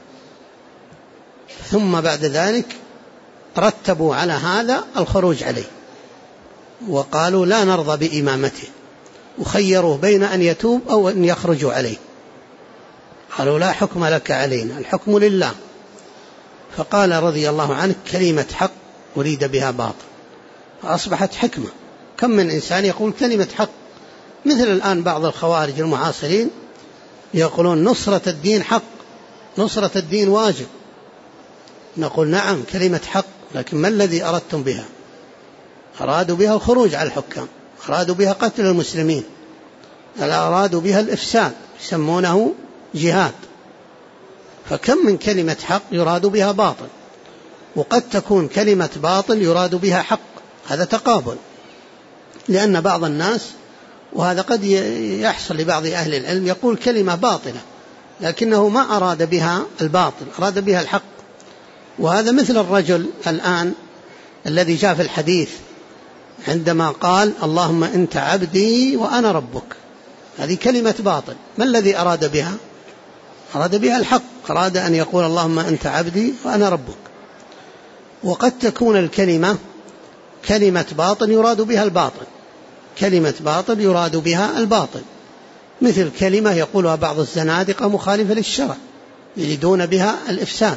ثم بعد ذلك رتبوا على هذا الخروج عليه، وقالوا: لا نرضى بإمامته، وخيروا بين أن يتوب أو أن يخرجوا عليه. قالوا: لا حكم لك علينا، الحكم لله. فقال رضي الله عنه: كلمة حق أريد بها باطل، فأصبحت حكمة. كم من إنسان يقول كلمة حق، مثل الآن بعض الخوارج المعاصرين يقولون نصرة الدين حق، نصرة الدين واجب. نقول: نعم كلمة حق، لكن ما الذي أردتم بها؟ أرادوا بها الخروج على الحكام، أرادوا بها قتل المسلمين، أرادوا بها الإفساد، يسمونه جهاد. فكم من كلمة حق يراد بها باطل، وقد تكون كلمة باطل يراد بها حق. هذا تقابل، لأن بعض الناس، وهذا قد يحصل لبعض أهل العلم، يقول كلمة باطلة لكنه ما أراد بها الباطل، أراد بها الحق. وهذا مثل الرجل الآن الذي جاء في الحديث عندما قال: اللهم أنت عبدي وأنا ربك. هذه كلمة باطل، ما الذي أراد بها؟ أراد بها الحق، أراد أن يقول: اللهم أنت عبدي وأنا ربك. وقد تكون الكلمة كلمة باطل يراد بها الباطل، كلمة باطل يراد بها الباطل، مثل كلمة يقولها بعض الزنادقة مخالفة للشرع يريدون بها الإفساد.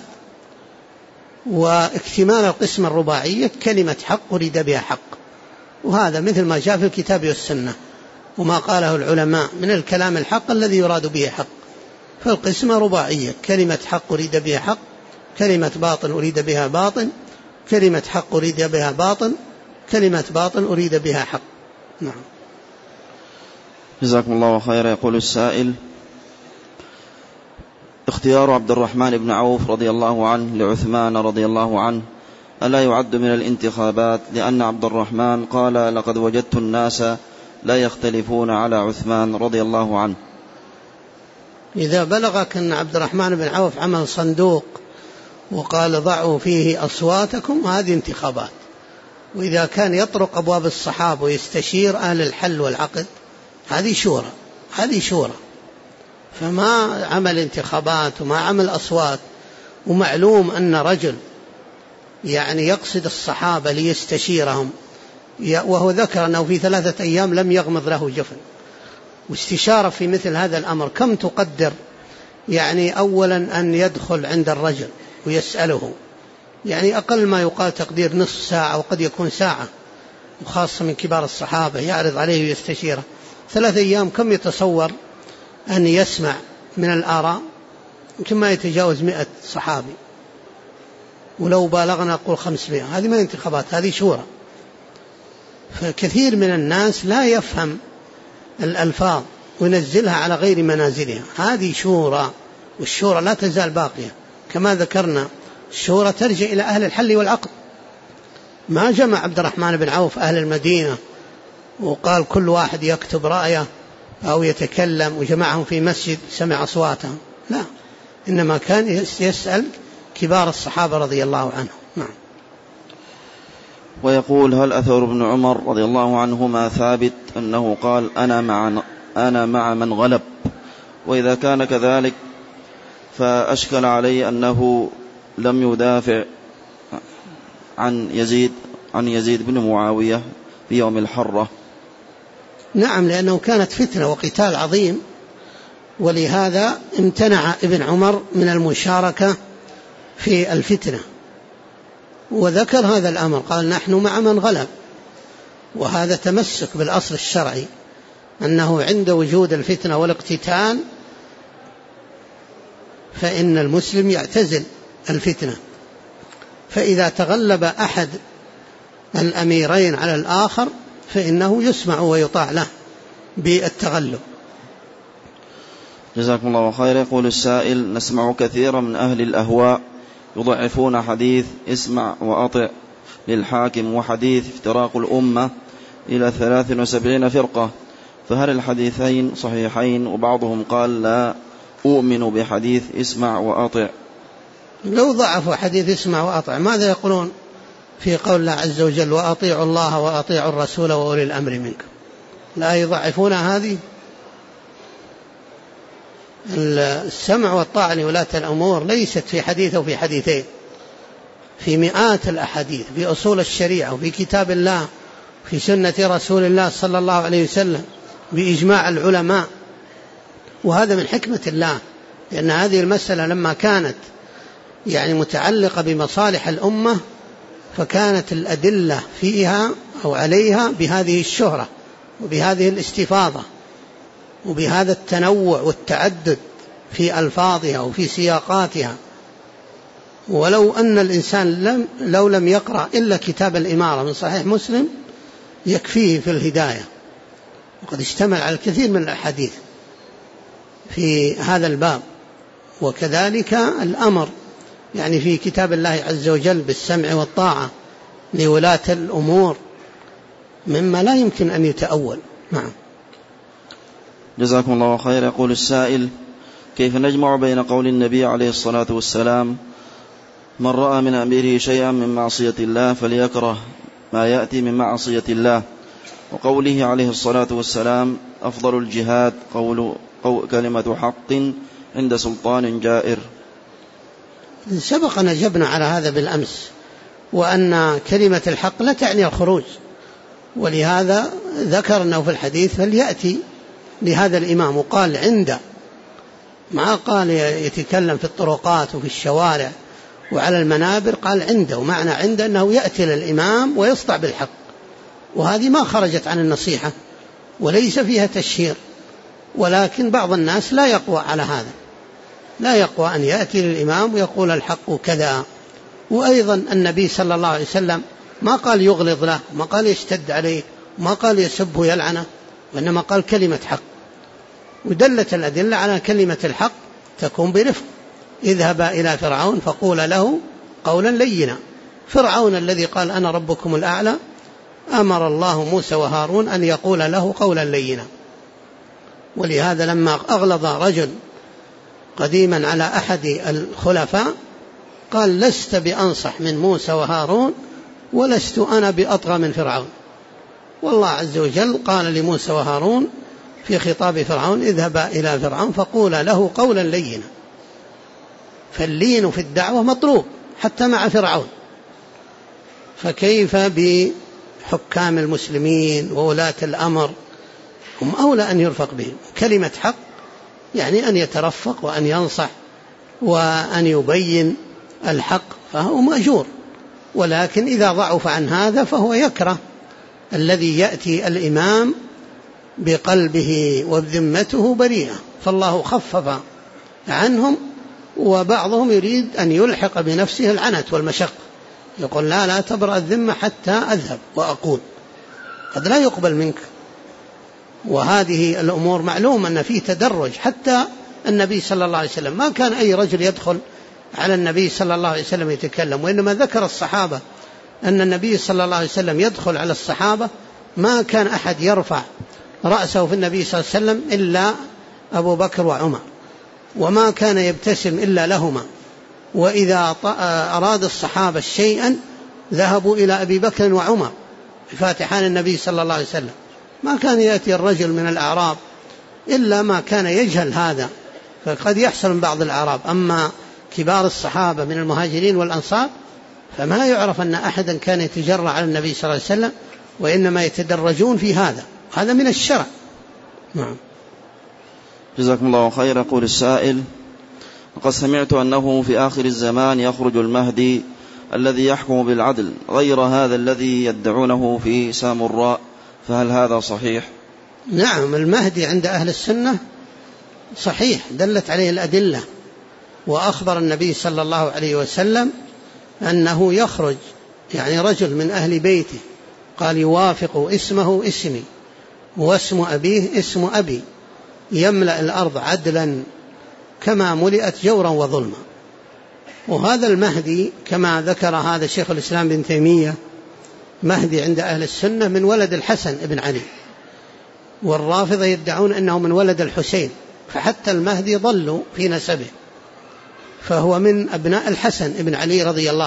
واكتمال القسم الرباعية كلمة حق أريد بها حق، وهذا مثل ما جاء في الكتاب والسنة وما قاله العلماء من الكلام الحق الذي يراد به حق. فالقسمة رباعية، كلمة حق أريد بها حق، كلمة باطل أريد بها باطل، كلمة حق أريد بها باطل، كلمة باطل أريد بها حق. نعم. جزاكم الله خيرا. يقول السائل: اختيار عبد الرحمن بن عوف رضي الله عنه لعثمان رضي الله عنه ألا يعد من الانتخابات؟ لأن عبد الرحمن قال لقد وجدت الناس لا يختلفون على عثمان رضي الله عنه. إذا بلغك أن عبد الرحمن بن عوف عمل صندوق وقال ضعوا فيه أصواتكم، هذه انتخابات. وإذا كان يطرق أبواب الصحابة ويستشير أهل الحل والعقد، هذه شورى. فما عمل انتخابات وما عمل أصوات. ومعلوم أن رجل يعني يقصد الصحابة ليستشيرهم، وهو ذكر أنه في 3 أيام لم يغمض له جفن. واستشارة في مثل هذا الأمر كم تقدر؟ يعني أولا أن يدخل عند الرجل ويسأله، يعني أقل ما يقال تقدير نصف ساعة وقد يكون ساعة، وخاصة من كبار الصحابة يعرض عليه ويستشيره. 3 أيام كم يتصور أن يسمع من الآراء؟ يمكن ما يتجاوز 100 صحابي، ولو بالغنا نقول 500. هذه ما انتخابات، هذه شورى. فكثير من الناس لا يفهم الألفاظ وينزلها على غير منازلها. هذه شورى، والشورى لا تزال باقية. كما ذكرنا الشورى ترجع إلى أهل الحل والعقد. ما جمع عبد الرحمن بن عوف أهل المدينة وقال كل واحد يكتب رأيه أو يتكلم وجمعهم في مسجد سمع أصواتهم، لا، إنما كان يسأل كبار الصحابة رضي الله عنهم. نعم. ويقول هل أثر ابن عمر رضي الله عنهما ثابت أنه قال أنا مع من غلب؟ وإذا كان كذلك فأشكل علي أنه لم يدافع عن يزيد بن معاوية في يوم الحرة. نعم، لأنه كانت فتنة وقتال عظيم، ولهذا امتنع ابن عمر من المشاركة في الفتنة، وذكر هذا الأمر، قال نحن مع من غلب. وهذا تمسك بالأصل الشرعي، أنه عند وجود الفتنة والاقتتال فإن المسلم يعتزل الفتنة. فإذا تغلب أحد الأميرين على الآخر فإنه يسمع ويطاع له بالتغلب. جزاكم الله خير. يقول السائل نسمع كثيرا من أهل الأهواء يضعفون حديث اسمع وأطع للحاكم وحديث افتراق الأمة إلى 73 فرقة، فهل الحديثين صحيحين؟ وبعضهم قال لا أؤمن بحديث اسمع وأطع. لو ضعفوا حديث اسمع وأطع ماذا يقولون في قول الله عز وجل وأطيعوا الله وأطيعوا الرسول وأولي الأمر منكم؟ لا يضعفون هذه. السمع والطاعة لولاة الأمور ليست في حديث أو في حديثين، في مئات الأحاديث في أصول الشريعة وفي كتاب الله في سنة رسول الله صلى الله عليه وسلم بإجماع العلماء. وهذا من حكمة الله، لأن هذه المسألة لما كانت يعني متعلقة بمصالح الأمة فكانت الأدلة فيها أو عليها بهذه الشهرة وبهذه الاستفاضة وبهذا التنوع والتعدد في ألفاظها وفي سياقاتها. ولو أن الإنسان لو لم يقرأ إلا كتاب الإمارة من صحيح مسلم يكفيه في الهداية، وقد اشتمل على الكثير من الأحاديث في هذا الباب. وكذلك الأمر يعني في كتاب الله عز وجل بالسمع والطاعة لولاة الأمور مما لا يمكن أن يتأول. نعم. جزاكم الله خير. يقول السائل كيف نجمع بين قول النبي عليه الصلاة والسلام من رأى من أميره شيئا من معصية الله فليكره ما يأتي من معصية الله، وقوله عليه الصلاة والسلام أفضل الجهاد كلمة حق عند سلطان جائر؟ سبق نجبنا على هذا بالأمس، وأن كلمة الحق لا تعني الخروج، ولهذا ذكر أنه في الحديث فليأتي لهذا الإمام، وقال عند، ما قال يتكلم في الطرقات وفي الشوارع وعلى المنابر، قال عنده، ومعنى عنده أنه يأتي للإمام ويصدع بالحق. وهذه ما خرجت عن النصيحة وليس فيها تشهير، ولكن بعض الناس لا يقوى على هذا، لا يقوى أن يأتي للإمام ويقول الحق كذا. وأيضا النبي صلى الله عليه وسلم ما قال يغلظ له، ما قال يشتد عليه، ما قال يسبه يلعنه، وإنما قال كلمة حق. ودلت الأدلة على كلمة الحق تكون برفق اذهبا إلى فرعون فقولا له قولا لينا. فرعون الذي قال أنا ربكم الأعلى أمر الله موسى وهارون أن يقول له قولا لينا. ولهذا لما أغلظ رجل قديما على أحد الخلفاء قال لست بأنصح من موسى وهارون ولست أنا بأطغى من فرعون. والله عز وجل قال لموسى وهارون في خطاب فرعون اذهبا إلى فرعون فقولا له قولا لينا. فاللين في الدعوة مطلوب حتى مع فرعون، فكيف بحكام المسلمين وولاة الأمر؟ هم أولى أن يرفق بهم. كلمة حق يعني أن يترفق وأن ينصح وأن يبين الحق، فهو مأجور. ولكن إذا ضعف عن هذا فهو يكره الذي يأتي الإمام بقلبه وذمته بريئة، فالله خفف عنهم، وبعضهم يريد أن يلحق بنفسه العنت والمشق، يقول لا تبرأ الذمة حتى أذهب وأقول، قد لا يقبل منك. وهذه الأمور معلوم أن فيه تدرج. حتى النبي صلى الله عليه وسلم ما كان أي رجل يدخل على النبي صلى الله عليه وسلم يتكلم، وإنما ذكر الصحابة أن النبي صلى الله عليه وسلم يدخل على الصحابة ما كان أحد يرفع رأسه في النبي صلى الله عليه وسلم إلا أبو بكر وعمر، وما كان يبتسم إلا لهما. وإذا أراد الصحابة شيئا ذهبوا إلى أبي بكر وعمر يفاتحان النبي صلى الله عليه وسلم. ما كان يأتي الرجل من الأعراب إلا ما كان يجهل هذا، فقد يحصل من بعض الأعراب. أما كبار الصحابة من المهاجرين والأنصار فما يعرف أن أحدا كان يتجرأ على النبي صلى الله عليه وسلم، وإنما يتدرجون في هذا من الشرع. نعم. جزاكم الله خير. يقول السائل: وقد سمعت أنه في آخر الزمان يخرج المهدي الذي يحكم بالعدل غير هذا الذي يدعونه في سامراء، فهل هذا صحيح؟ نعم، المهدي عند أهل السنة صحيح، دلت عليه الأدلة. وأخبر النبي صلى الله عليه وسلم أنه يخرج يعني رجل من أهل بيته، قال يوافق اسمه اسمي واسم أبيه اسم أبي، يملأ الأرض عدلا كما ملئت جورا وظلما. وهذا المهدي كما ذكر هذا شيخ الإسلام بن تيمية، مهدي عند أهل السنة من ولد الحسن بن علي، والرافضة يدعون أنه من ولد الحسين، فحتى المهدي ضلوا في نسبه، فهو من أبناء الحسن بن علي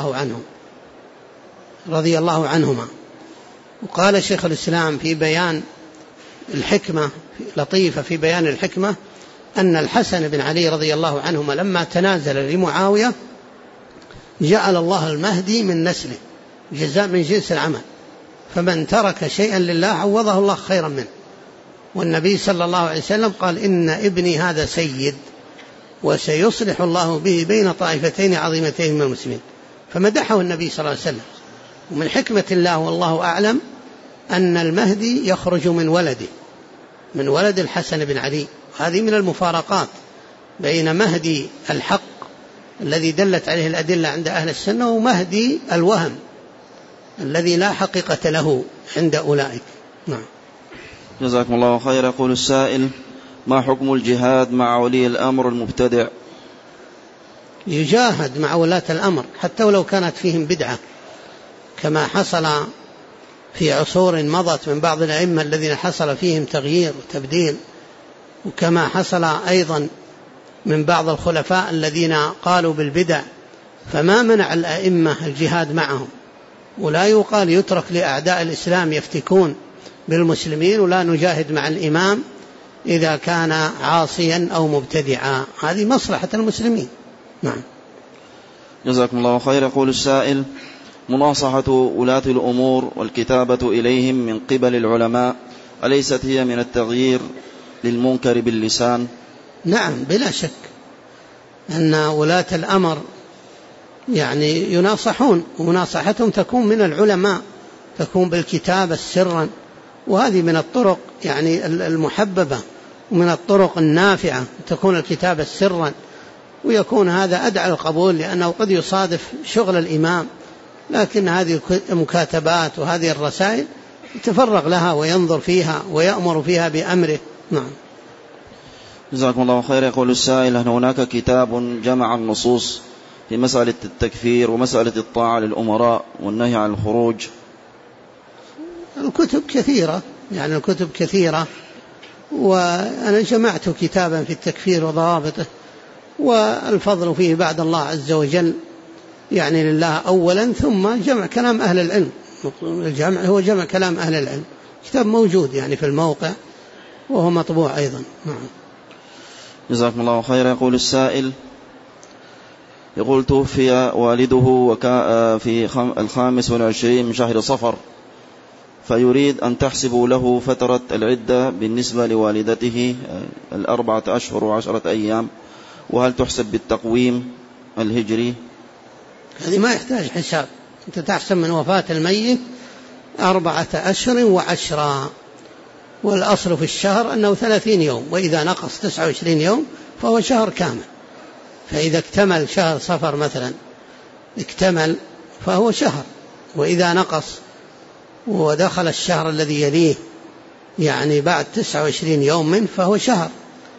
رضي الله عنهما. وقال شيخ الإسلام في بيان الحكمة لطيفة في بيان الحكمة أن الحسن بن علي رضي الله عنهما لما تنازل لمعاوية جعل الله المهدي من نسله جزاء من جنس العمل، فمن ترك شيئا لله عوضه الله خيرا منه. والنبي صلى الله عليه وسلم قال إن ابني هذا سيد وسيصلح الله به بين طائفتين عظيمتين من المسلمين، فمدحه النبي صلى الله عليه وسلم. ومن حكمة الله والله أعلم أن المهدي يخرج من ولد الحسن بن علي. هذه من المفارقات بين مهدي الحق الذي دلت عليه الأدلة عند أهل السنة ومهدي الوهم الذي لا حقيقة له عند أولئك. نعم. جزاكم الله خير. يقول السائل: ما حكم الجهاد مع ولي الأمر المبتدع؟ يجاهد مع ولاة الأمر حتى ولو كانت فيهم بدعة، كما حصل في عصور مضت من بعض الأئمة الذين حصل فيهم تغيير وتبديل، وكما حصل أيضا من بعض الخلفاء الذين قالوا بالبدع، فما منع الأئمة الجهاد معهم. ولا يقال يترك لأعداء الإسلام يفتكون بالمسلمين ولا نجاهد مع الإمام إذا كان عاصيا أو مبتدعا، هذه مصلحة المسلمين. نعم. جزاكم الله خير. يقول السائل: مناصحة ولاة الأمور والكتابة إليهم من قبل العلماء أليست هي من التغيير للمنكر باللسان؟ نعم، بلا شك أن ولاة الأمر يعني يناصحون، ومناصحتهم تكون من العلماء، تكون بالكتابة سرا، وهذه من الطرق يعني المحببة ومن الطرق النافعة، تكون الكتابة سرا، ويكون هذا أدعى القبول لأنه قد يصادف شغل الإمام. لكن هذه المكاتبات وهذه الرسائل يتفرغ لها وينظر فيها ويأمر فيها بأمره. نعم. جزاكم الله خير. يقول السائل: هل هناك كتاب جمع النصوص في مسألة التكفير ومسألة الطاعة للأمراء والنهي عن الخروج؟ الكتب كثيرة، يعني الكتب كثيرة، وأنا جمعت كتابا في التكفير وضوابطه، والفضل فيه بعد الله عز وجل يعني لله أولا، ثم جمع كلام أهل العلم. الجمع هو جمع كلام أهل العلم. كتاب موجود يعني في الموقع وهو مطبوع أيضا. نعم. جزاكم الله خير. يقول السائل: يقول توفي والده في 25 من شهر صفر، فيريد أن تحسبوا له فترة العدة بالنسبة لوالدته 4 أشهر و10 أيام، وهل تحسب بالتقويم الهجري؟ هذه ما يحتاج حساب. أنت تحسب من وفاة الميت 4 أشهر و10، والأصل في الشهر أنه 30 يوم، وإذا نقص 29 يوم فهو شهر كامل. فإذا اكتمل شهر صفر مثلا اكتمل فهو شهر، وإذا نقص ودخل الشهر الذي يليه يعني بعد 29 يوم منه فهو شهر،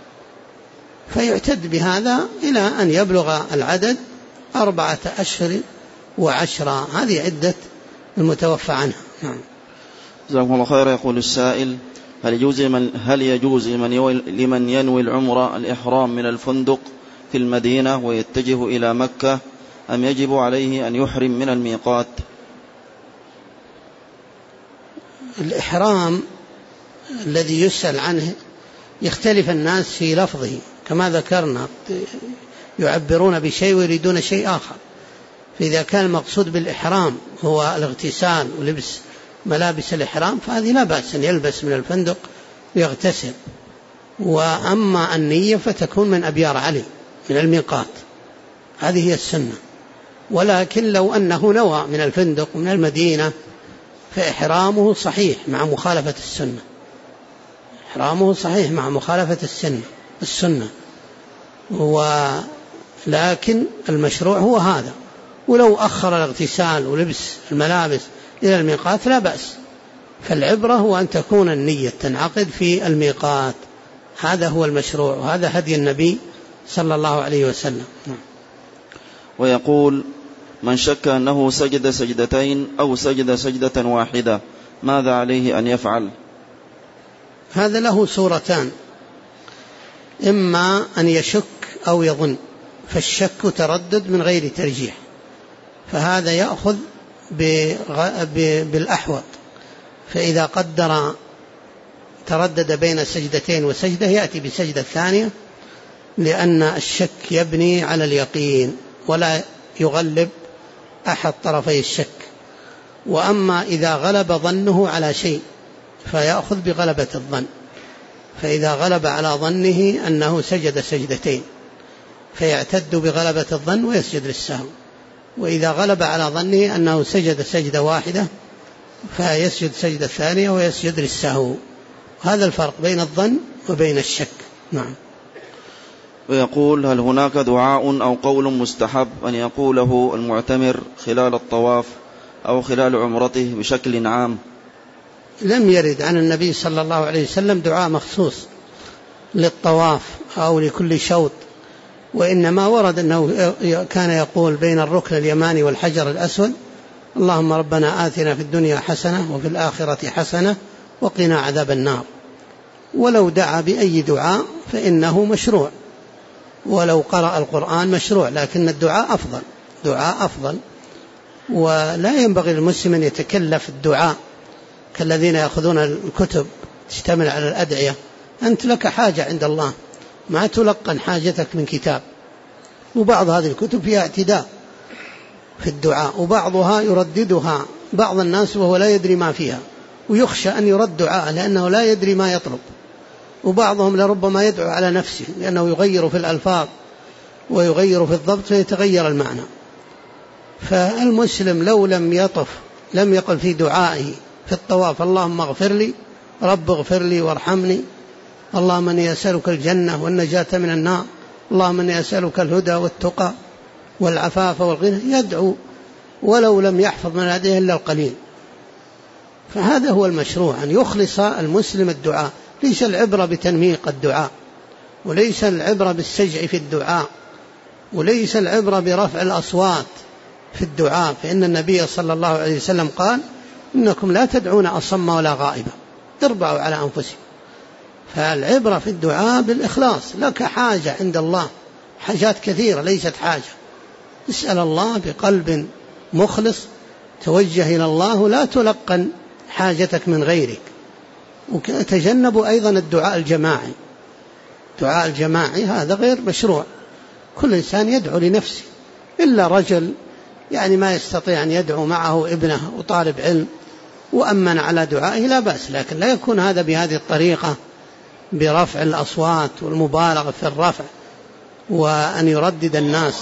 فيعتد بهذا إلى أن يبلغ العدد 4 أشهر و10. هذه عدة المتوفى عنها. نعم. جزاكم الله خير. يقول السائل: هل يجوز لمن ينوي العمرة الإحرام من الفندق في المدينة ويتجه إلى مكة، أم يجب عليه أن يحرم من الميقات؟ الإحرام الذي يسأل عنه يختلف الناس في لفظه كما ذكرنا، يعبرون بشيء ويريدون شيء آخر. فإذا كان المقصود بالإحرام هو الاغتسال ولبس ملابس الإحرام فهذه لا بأس أن يلبس من الفندق ويغتسل. وأما النية فتكون من أبيار علي من الميقات، هذه هي السنة. ولكن لو أنه نوى من الفندق ومن المدينة فإحرامه صحيح مع مخالفة السنة، إحرامه صحيح مع مخالفة السنة. ولكن المشروع هو هذا. ولو أخر الاغتسال ولبس الملابس إلى الميقات لا بأس، فالعبرة هو أن تكون النية تنعقد في الميقات. هذا هو المشروع، وهذا هدي النبي صلى الله عليه وسلم. ويقول: من شك أنه سجد سجدتين أو سجد سجدة واحدة ماذا عليه أن يفعل؟ هذا له صورتان: إما أن يشك أو يظن، فالشك تردد من غير ترجيح، فهذا يأخذ بالأحوط. فإذا قدر تردد بين سجدتين وسجدة يأتي بسجدة ثانية، لأن الشك يبني على اليقين ولا يغلب أحد طرفي الشك. وأما إذا غلب ظنه على شيء فيأخذ بغلبة الظن، فإذا غلب على ظنه أنه سجد سجدتين فيعتد بغلبة الظن ويسجد للسهو، وإذا غلب على ظنه أنه سجد سجدة واحدة فيسجد سجدة ثانية ويسجد للسهو. هذا الفرق بين الظن وبين الشك. نعم. ويقول: هل هناك دعاء أو قول مستحب أن يقوله المعتمر خلال الطواف أو خلال عمرته بشكل عام؟ لم يرد عن النبي صلى الله عليه وسلم دعاء مخصوص للطواف أو لكل شوط، وإنما ورد أنه كان يقول بين الركن اليماني والحجر الأسود: اللهم ربنا آتنا في الدنيا حسنة وفي الآخرة حسنة وقنا عذاب النار. ولو دعا بأي دعاء فإنه مشروع، ولو قرأ القرآن مشروع، لكن الدعاء أفضل. ولا ينبغي للمسلم أن يتكلف الدعاء كالذين يأخذون الكتب تشتمل على الأدعية. أنت لك حاجة عند الله، ما تلقن حاجتك من كتاب. وبعض هذه الكتب فيها اعتداء في الدعاء، وبعضها يرددها بعض الناس وهو لا يدري ما فيها، ويخشى أن يرد دعاء لأنه لا يدري ما يطلب. وبعضهم لربما يدعو على نفسه لأنه يغير في الألفاظ ويغير في الضبط فيتغير المعنى. فالمسلم لو لم يقل في دعائه في الطواف: اللهم اغفر لي، رب اغفر لي وارحمني، اللهم اني اسالك الجنه والنجاه من النار، اللهم اني اسالك الهدى والتقى والعفاف والغنى، يدعو ولو لم يحفظ من هذه الا القليل. فهذا هو المشروع، ان يخلص المسلم الدعاء، ليس العبره بتنميق الدعاء وليس العبرة بالسجع في الدعاء، وليس العبرة برفع الأصوات في الدعاء، فإن النبي صلى الله عليه وسلم قال إنكم لا تدعون أصم ولا غائبا، اربعوا على أنفسهم. فالعبرة في الدعاء بالإخلاص. لك حاجة عند الله، حاجات كثيرة ليست حاجة، اسأل الله بقلب مخلص، توجه إلى الله، لا تلقن حاجتك من غيرك. وتجنبوا أيضا الدعاء الجماعي. الدعاء الجماعي هذا غير مشروع، كل إنسان يدعو لنفسه، إلا رجل يعني ما يستطيع أن يدعو معه ابنه وطالب علم وأمن على دعائه لا بأس، لكن لا يكون هذا بهذه الطريقة برفع الأصوات والمبالغة في الرفع وأن يردد الناس.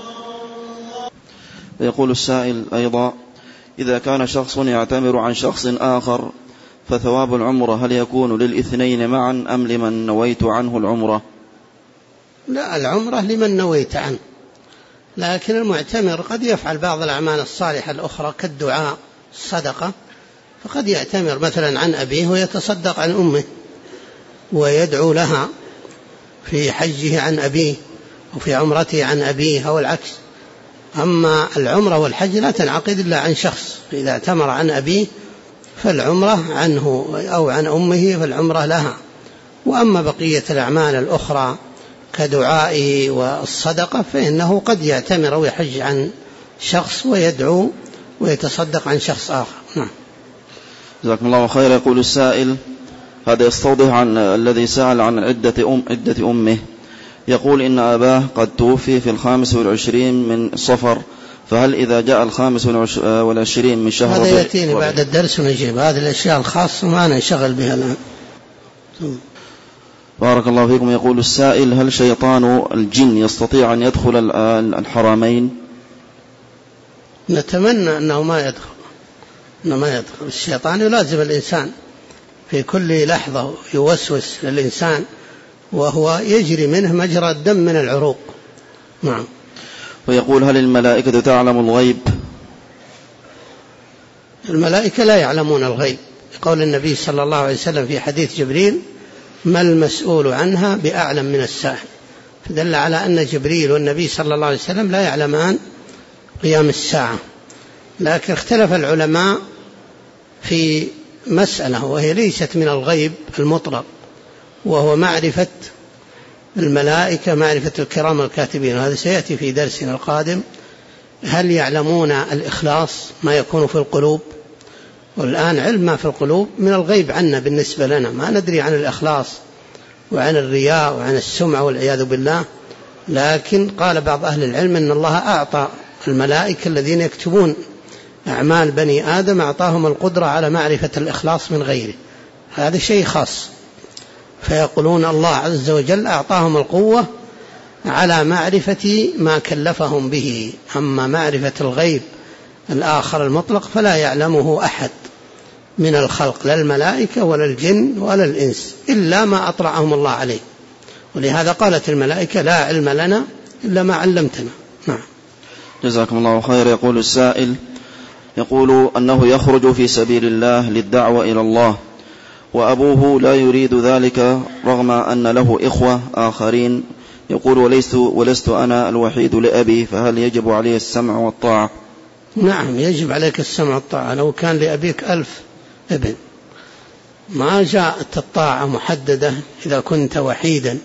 يقول السائل أيضا: إذا كان شخص يعتمر عن شخص آخر فثواب العمرة هل يكون للاثنين معا أم لمن نويت عنه العمرة؟ لا، العمرة لمن نويت عنه، لكن المعتمر قد يفعل بعض الأعمال الصالحة الأخرى كالدعاء، الصدقة، فقد يعتمر مثلا عن أبيه ويتصدق عن أمه ويدعو لها في حجه عن أبيه وفي عمرته عن أبيه أو العكس. أما العمرة والحج لا تنعقد إلا عن شخص، إذا اعتمر عن أبيه فالعمرة عنه، أو عن أمه فالعمرة لها. وأما بقية الأعمال الأخرى كدعائه والصدقة فإنه قد يعتمر ويحج عن شخص ويدعو ويتصدق عن شخص آخر. نعم. جزاكم الله خير. يقول السائل: هذا يستوضح عن الذي سأل عن عدة أمه، يقول إن أباه قد توفي في 25 من صفر، فهل إذا جاء 25 من شهر هذا يأتيني بعد الدرس ونجيب، هذه الأشياء الخاصة ما نشغل بها الآن. بارك الله فيكم. يقول السائل: هل شيطان الجن يستطيع أن يدخل الحرمين؟ نتمنى أنه ما يدخل. الشيطان يلازم الإنسان في كل لحظة، يوسوس للإنسان وهو يجري منه مجرى الدم من العروق. نعم. ويقول: هل الملائكة تعلم الغيب؟ الملائكة لا يعلمون الغيب، قول النبي صلى الله عليه وسلم في حديث جبريل: ما المسؤول عنها بأعلم من السائل، فدل على أن جبريل والنبي صلى الله عليه وسلم لا يعلمان قيام الساعة. لكن اختلف العلماء في مسألة وهي ليست من الغيب المطلق، وهو معرفة الملائكة، معرفة الكرام الكاتبين، وهذا سيأتي في درسنا القادم. هل يعلمون الإخلاص ما يكون في القلوب؟ والآن علم ما في القلوب من الغيب عنا بالنسبة لنا، ما ندري عن الإخلاص وعن الرياء وعن السمعة والعياذ بالله. لكن قال بعض أهل العلم أن الله أعطى الملائكة الذين يكتبون أعمال بني آدم، أعطاهم القدرة على معرفة الإخلاص من غيره، هذا شيء خاص. فيقولون الله عز وجل أعطاهم القوة على معرفة ما كلفهم به. أما معرفة الغيب الآخر المطلق فلا يعلمه أحد من الخلق، لا الملائكة ولا الجن ولا الإنس، إلا ما أطلعهم الله عليه. ولهذا قالت الملائكة: لا علم لنا إلا ما علمتنا. نعم. جزاكم الله خير. يقول السائل: يقول أنه يخرج في سبيل الله للدعوة إلى الله، وأبوه لا يريد ذلك رغم أن له إخوة آخرين، يقول: ولست أنا الوحيد لأبي، فهل يجب عليه السمع والطاعة؟ نعم، يجب عليك السمع والطاعة. لو كان لأبيك 1000 ابن ما جاءت الطاعة محددة. إذا كنت وحيدا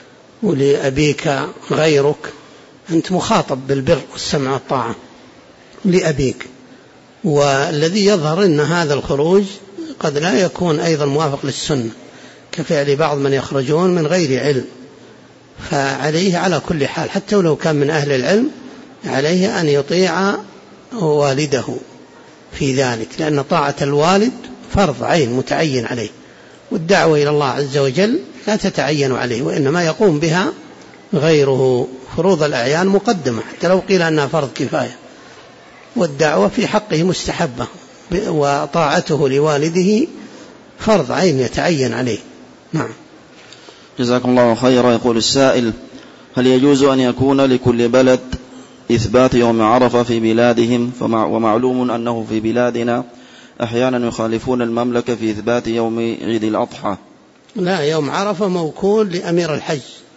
ولأبيك غيرك أنت مخاطب بالبر والسمع والطاعة لأبيك. والذي يظهر أن هذا الخروج قد لا يكون أيضا موافق للسنة، كفعل بعض من يخرجون من غير علم، فعليه على كل حال حتى ولو كان من أهل العلم عليه أن يطيع والده في ذلك، لأن طاعة الوالد فرض عين متعين عليه، والدعوة إلى الله عز وجل لا تتعين عليه، وإنما يقوم بها غيره. فروض الأعيان مقدمة حتى لو قيل أنها فرض كفاية، والدعوة في حقه مستحبة، وطاعته لوالده فرض عين يتعين عليه. نعم. جزاكم الله خيرا. يقول السائل: هل يجوز أن يكون لكل بلد إثبات يوم عرفة في بلادهم؟ ومعلوم أنه في بلادنا أحيانا يخالفون المملكة في إثبات يوم عيد الأضحى. لا، يوم عرفة موكول لأمير الحج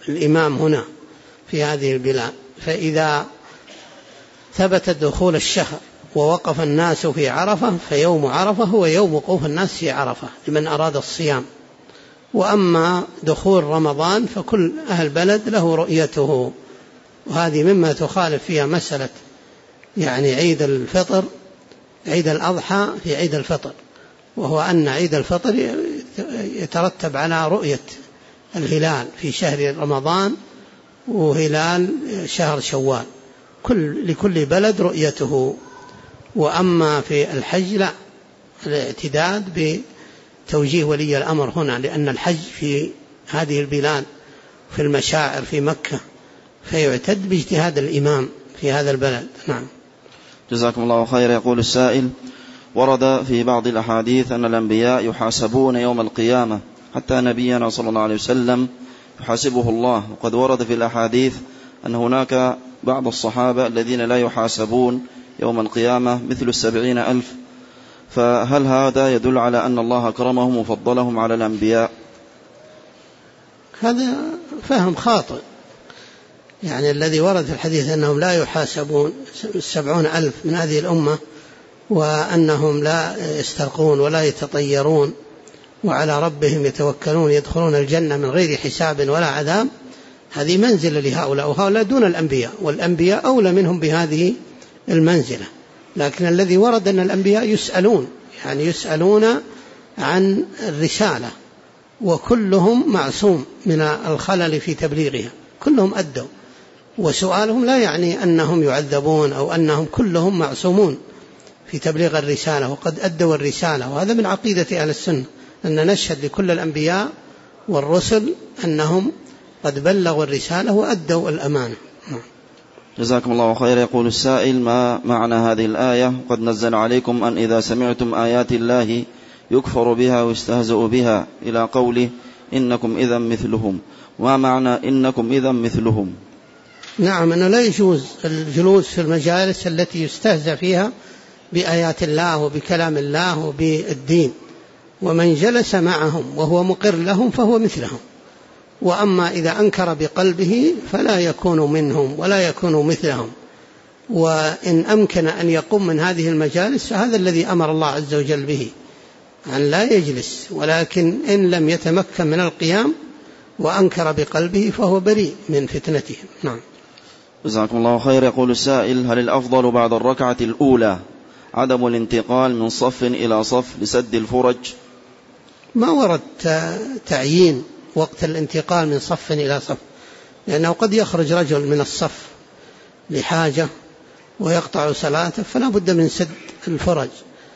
الإمام هنا في هذه البلاد. فإذا ثبت دخول الشهر ووقف الناس في عرفة فيوم عرفة هو يوم وقوف الناس في عرفة لمن أراد الصيام. وأما دخول رمضان فكل أهل بلد له رؤيته، وهذه مما تخالف فيها مسألة يعني عيد الفطر، عيد الأضحى في عيد الفطر، وهو أن عيد الفطر يترتب على رؤية الهلال في شهر رمضان وهلال شهر شوال، لكل بلد رؤيته. وأما في الحج لا، الاعتداد بتوجيه ولي الأمر هنا، لأن الحج في هذه البلاد في المشاعر في مكة، فيعتد باجتهاد الإمام في هذا البلد. نعم. جزاكم الله خير. يقول السائل: ورد في بعض الأحاديث أن الأنبياء يحاسبون يوم القيامة، حتى نبينا صلى الله عليه وسلم يحاسبه الله، وقد ورد في الأحاديث أن هناك بعض الصحابة الذين لا يحاسبون يوم القيامة مثل 70,000، فهل هذا يدل على أن الله أكرمهم وفضلهم على الأنبياء؟ هذا فهم خاطئ، يعني الذي ورد في الحديث أنهم لا يحاسبون 70,000 من هذه الأمة، وأنهم لا يسترقون ولا يتطيرون وعلى ربهم يتوكلون يدخلون الجنة من غير حساب ولا عذاب، هذه منزلة لهؤلاء، وهؤلاء دون الأنبياء، والأنبياء أولى منهم بهذه المنزلة. لكن الذي ورد أن الأنبياء يسألون، يعني يسألون عن الرسالة، وكلهم معصوم من الخلل في تبليغها، كلهم أدوا، وسؤالهم لا يعني أنهم يعذبون أو أنهم كلهم معصومون في تبليغ الرسالة، وقد أدوا الرسالة. وهذا من عقيدة أهل السنة، أن نشهد لكل الأنبياء والرسل أنهم قد بلغوا الرسالة وأدوا الأمانة. جزاكم الله خير. يقول السائل: ما معنى هذه الآية: قد نزل عليكم أن إذا سمعتم آيات الله يكفر بها ويستهزئ بها، إلى قوله إنكم إذا مثلهم؟ وما معنى إنكم إذا مثلهم؟ نعم، أنه لا يجوز الجلوس في المجالس التي يستهزأ فيها بآيات الله وبكلام الله وبالدين، ومن جلس معهم وهو مقر لهم فهو مثلهم. وأما إذا أنكر بقلبه فلا يكون منهم ولا يكون مثلهم. وإن أمكن أن يقوم من هذه المجالس فهذا الذي أمر الله عز وجل به، أن لا يجلس، ولكن إن لم يتمكن من القيام وأنكر بقلبه فهو بريء من فتنتهم. نعم. جزاكم الله خير. يقول السائل: هل الأفضل بعد الركعة الأولى عدم الانتقال من صف إلى صف لسد الفرج؟ ما ورد تعيين وقت الانتقال من صف إلى صف، لأنه قد يخرج رجل من الصف لحاجة ويقطع صلاته، فلا بد من سد الفرج.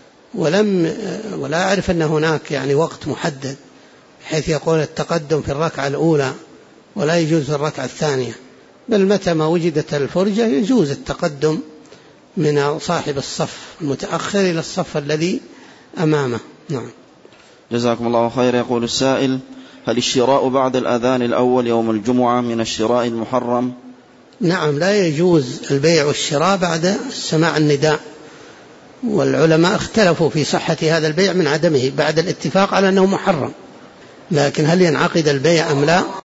ولا أعرف أن هناك يعني وقت محدد حيث يقول التقدم في الركعة الأولى ولا يجوز في الركعة الثانية، بل متى ما وجدت الفرجة يجوز التقدم من صاحب الصف المتأخر إلى الصف الذي أمامه. نعم. جزاكم الله خير. يقول السائل: هل الشراء بعد الأذان الأول يوم الجمعة من الشراء المحرم؟ نعم، لا يجوز البيع والشراء بعد سماع النداء، والعلماء اختلفوا في صحة هذا البيع من عدمه بعد الاتفاق على أنه محرم، لكن هل ينعقد البيع أم لا؟